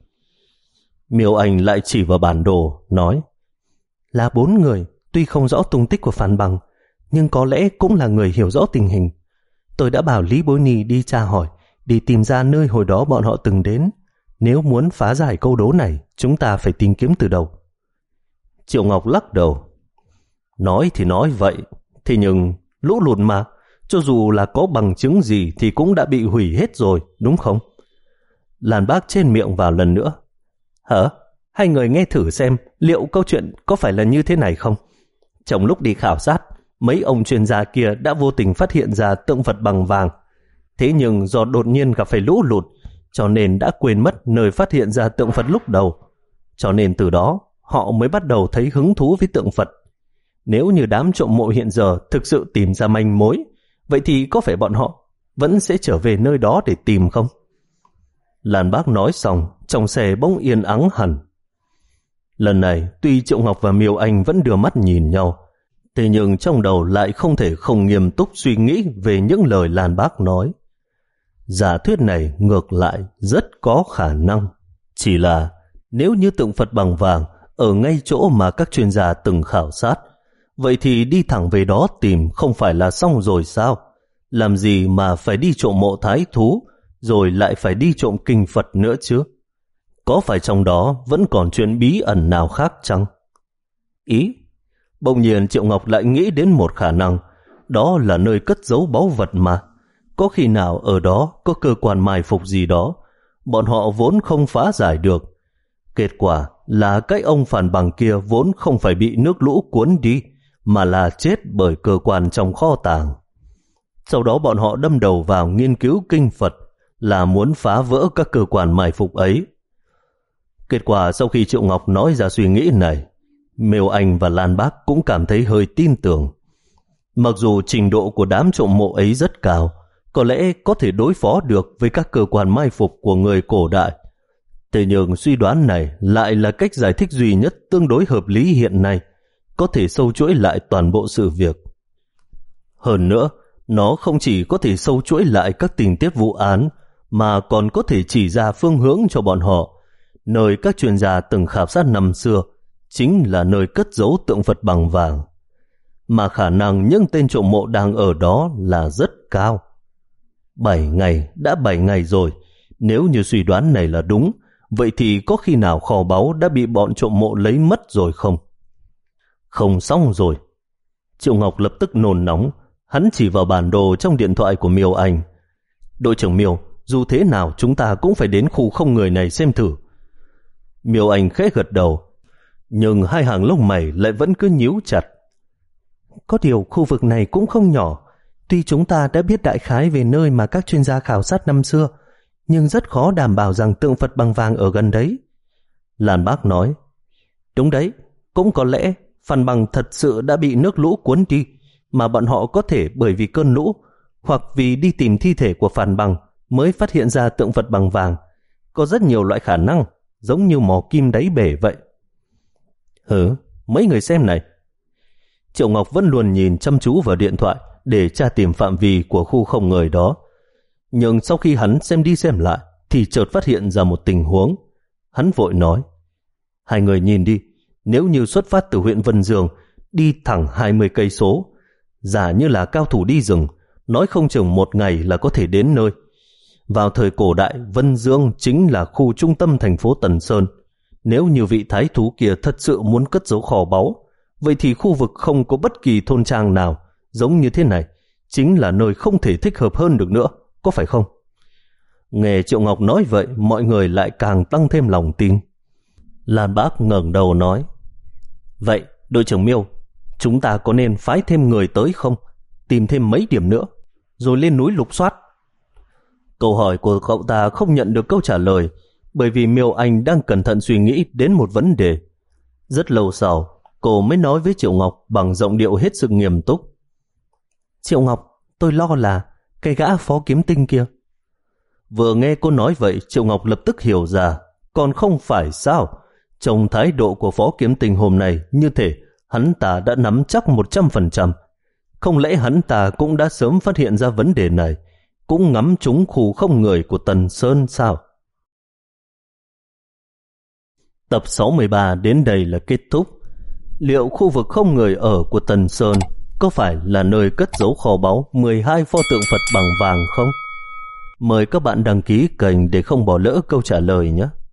Miêu Anh lại chỉ vào bản đồ, nói, là bốn người, tuy không rõ tung tích của Phan Bằng, nhưng có lẽ cũng là người hiểu rõ tình hình. Tôi đã bảo Lý Bối Ni đi tra hỏi, đi tìm ra nơi hồi đó bọn họ từng đến. Nếu muốn phá giải câu đố này, chúng ta phải tìm kiếm từ đầu. Triệu Ngọc lắc đầu. Nói thì nói vậy, thế nhưng lũ lụt mà, cho dù là có bằng chứng gì thì cũng đã bị hủy hết rồi, đúng không? Lan Bác trên miệng vào lần nữa. Hả? Hai người nghe thử xem liệu câu chuyện có phải là như thế này không? Trong lúc đi khảo sát, mấy ông chuyên gia kia đã vô tình phát hiện ra tượng Phật bằng vàng. Thế nhưng do đột nhiên gặp phải lũ lụt, cho nên đã quên mất nơi phát hiện ra tượng Phật lúc đầu. Cho nên từ đó, họ mới bắt đầu thấy hứng thú với tượng Phật. Nếu như đám trộm mộ hiện giờ thực sự tìm ra manh mối, vậy thì có phải bọn họ vẫn sẽ trở về nơi đó để tìm không? Lan Bác nói xong, trong xe bỗng yên ắng hẳn. Lần này, tuy Triệu Ngọc và Miêu Anh vẫn đưa mắt nhìn nhau, thế nhưng trong đầu lại không thể không nghiêm túc suy nghĩ về những lời Lan Bác nói. Giả thuyết này ngược lại rất có khả năng. Chỉ là nếu như tượng Phật bằng vàng ở ngay chỗ mà các chuyên gia từng khảo sát, vậy thì đi thẳng về đó tìm không phải là xong rồi sao? Làm gì mà phải đi trộm mộ thái thú, rồi lại phải đi trộm kinh Phật nữa chứ? Có phải trong đó vẫn còn chuyện bí ẩn nào khác chăng? Ý, bỗng nhiên Triệu Ngọc lại nghĩ đến một khả năng, đó là nơi cất giấu báu vật mà. có khi nào ở đó có cơ quan mai phục gì đó, bọn họ vốn không phá giải được. Kết quả là cái ông phản bằng kia vốn không phải bị nước lũ cuốn đi, mà là chết bởi cơ quan trong kho tàng. Sau đó bọn họ đâm đầu vào nghiên cứu kinh Phật, là muốn phá vỡ các cơ quan mai phục ấy. Kết quả sau khi Triệu Ngọc nói ra suy nghĩ này, Miêu Anh và Lan Bác cũng cảm thấy hơi tin tưởng. Mặc dù trình độ của đám trộm mộ ấy rất cao, có lẽ có thể đối phó được với các cơ quan mai phục của người cổ đại. Thế nhưng suy đoán này lại là cách giải thích duy nhất tương đối hợp lý hiện nay, có thể sâu chuỗi lại toàn bộ sự việc. Hơn nữa, nó không chỉ có thể sâu chuỗi lại các tình tiết vụ án, mà còn có thể chỉ ra phương hướng cho bọn họ. Nơi các chuyên gia từng khảo sát năm xưa chính là nơi cất giấu tượng Phật bằng vàng, mà khả năng những tên trộm mộ đang ở đó là rất cao. Bảy ngày, đã bảy ngày rồi. Nếu như suy đoán này là đúng, vậy thì có khi nào kho báu đã bị bọn trộm mộ lấy mất rồi không? Không xong rồi. Triệu Ngọc lập tức nôn nóng, hắn chỉ vào bản đồ trong điện thoại của Miêu Anh. Đội trưởng Miêu, dù thế nào chúng ta cũng phải đến khu không người này xem thử. Miêu Anh khẽ gật đầu, nhưng hai hàng lông mày lại vẫn cứ nhíu chặt. Có điều khu vực này cũng không nhỏ. Tuy chúng ta đã biết đại khái về nơi mà các chuyên gia khảo sát năm xưa, nhưng rất khó đảm bảo rằng tượng Phật bằng vàng ở gần đấy. Lan Bác nói, đúng đấy, cũng có lẽ Phan Bằng thật sự đã bị nước lũ cuốn đi, mà bọn họ có thể bởi vì cơn lũ hoặc vì đi tìm thi thể của Phan Bằng mới phát hiện ra tượng Phật bằng vàng. Có rất nhiều loại khả năng, giống như mò kim đáy bể vậy. Hử, mấy người xem này. Triệu Ngọc vẫn luôn nhìn chăm chú vào điện thoại để tra tìm phạm vi của khu không người đó. Nhưng sau khi hắn xem đi xem lại thì chợt phát hiện ra một tình huống. Hắn vội nói, hai người nhìn đi, nếu như xuất phát từ huyện Vân Dương đi thẳng hai mươi cây số, giả như là cao thủ đi rừng, nói không chừng một ngày là có thể đến nơi. Vào thời cổ đại, Vân Dương chính là khu trung tâm thành phố Tần Sơn. Nếu như vị thái thú kia thật sự muốn cất giấu kho báu, vậy thì khu vực không có bất kỳ thôn trang nào giống như thế này chính là nơi không thể thích hợp hơn được nữa, có phải không? Nghe Triệu Ngọc nói vậy, mọi người lại càng tăng thêm lòng tin. Lan Bác ngẩng đầu nói, vậy đội trưởng Miêu, chúng ta có nên phái thêm người tới không? Tìm thêm mấy điểm nữa rồi lên núi lục soát. Câu hỏi của cậu ta không nhận được câu trả lời, bởi vì Miêu Anh đang cẩn thận suy nghĩ đến một vấn đề. Rất lâu sau, cô mới nói với Triệu Ngọc bằng giọng điệu hết sức nghiêm túc. Triệu Ngọc, tôi lo là cái gã Phó Kiếm Tinh kia. Vừa nghe cô nói vậy, Triệu Ngọc lập tức hiểu ra, còn không phải sao? Trong thái độ của Phó Kiếm Tinh hôm nay như thể hắn ta đã nắm chắc một trăm phần trăm. Không lẽ hắn ta cũng đã sớm phát hiện ra vấn đề này, cũng ngắm trúng khu không người của Tần Sơn sao? Tập sáu mươi ba đến đây là kết thúc. Liệu khu vực không người ở của Tần Sơn có phải là nơi cất giấu kho báu mười hai pho tượng Phật bằng vàng không? Mời các bạn đăng ký kênh để không bỏ lỡ câu trả lời nhé.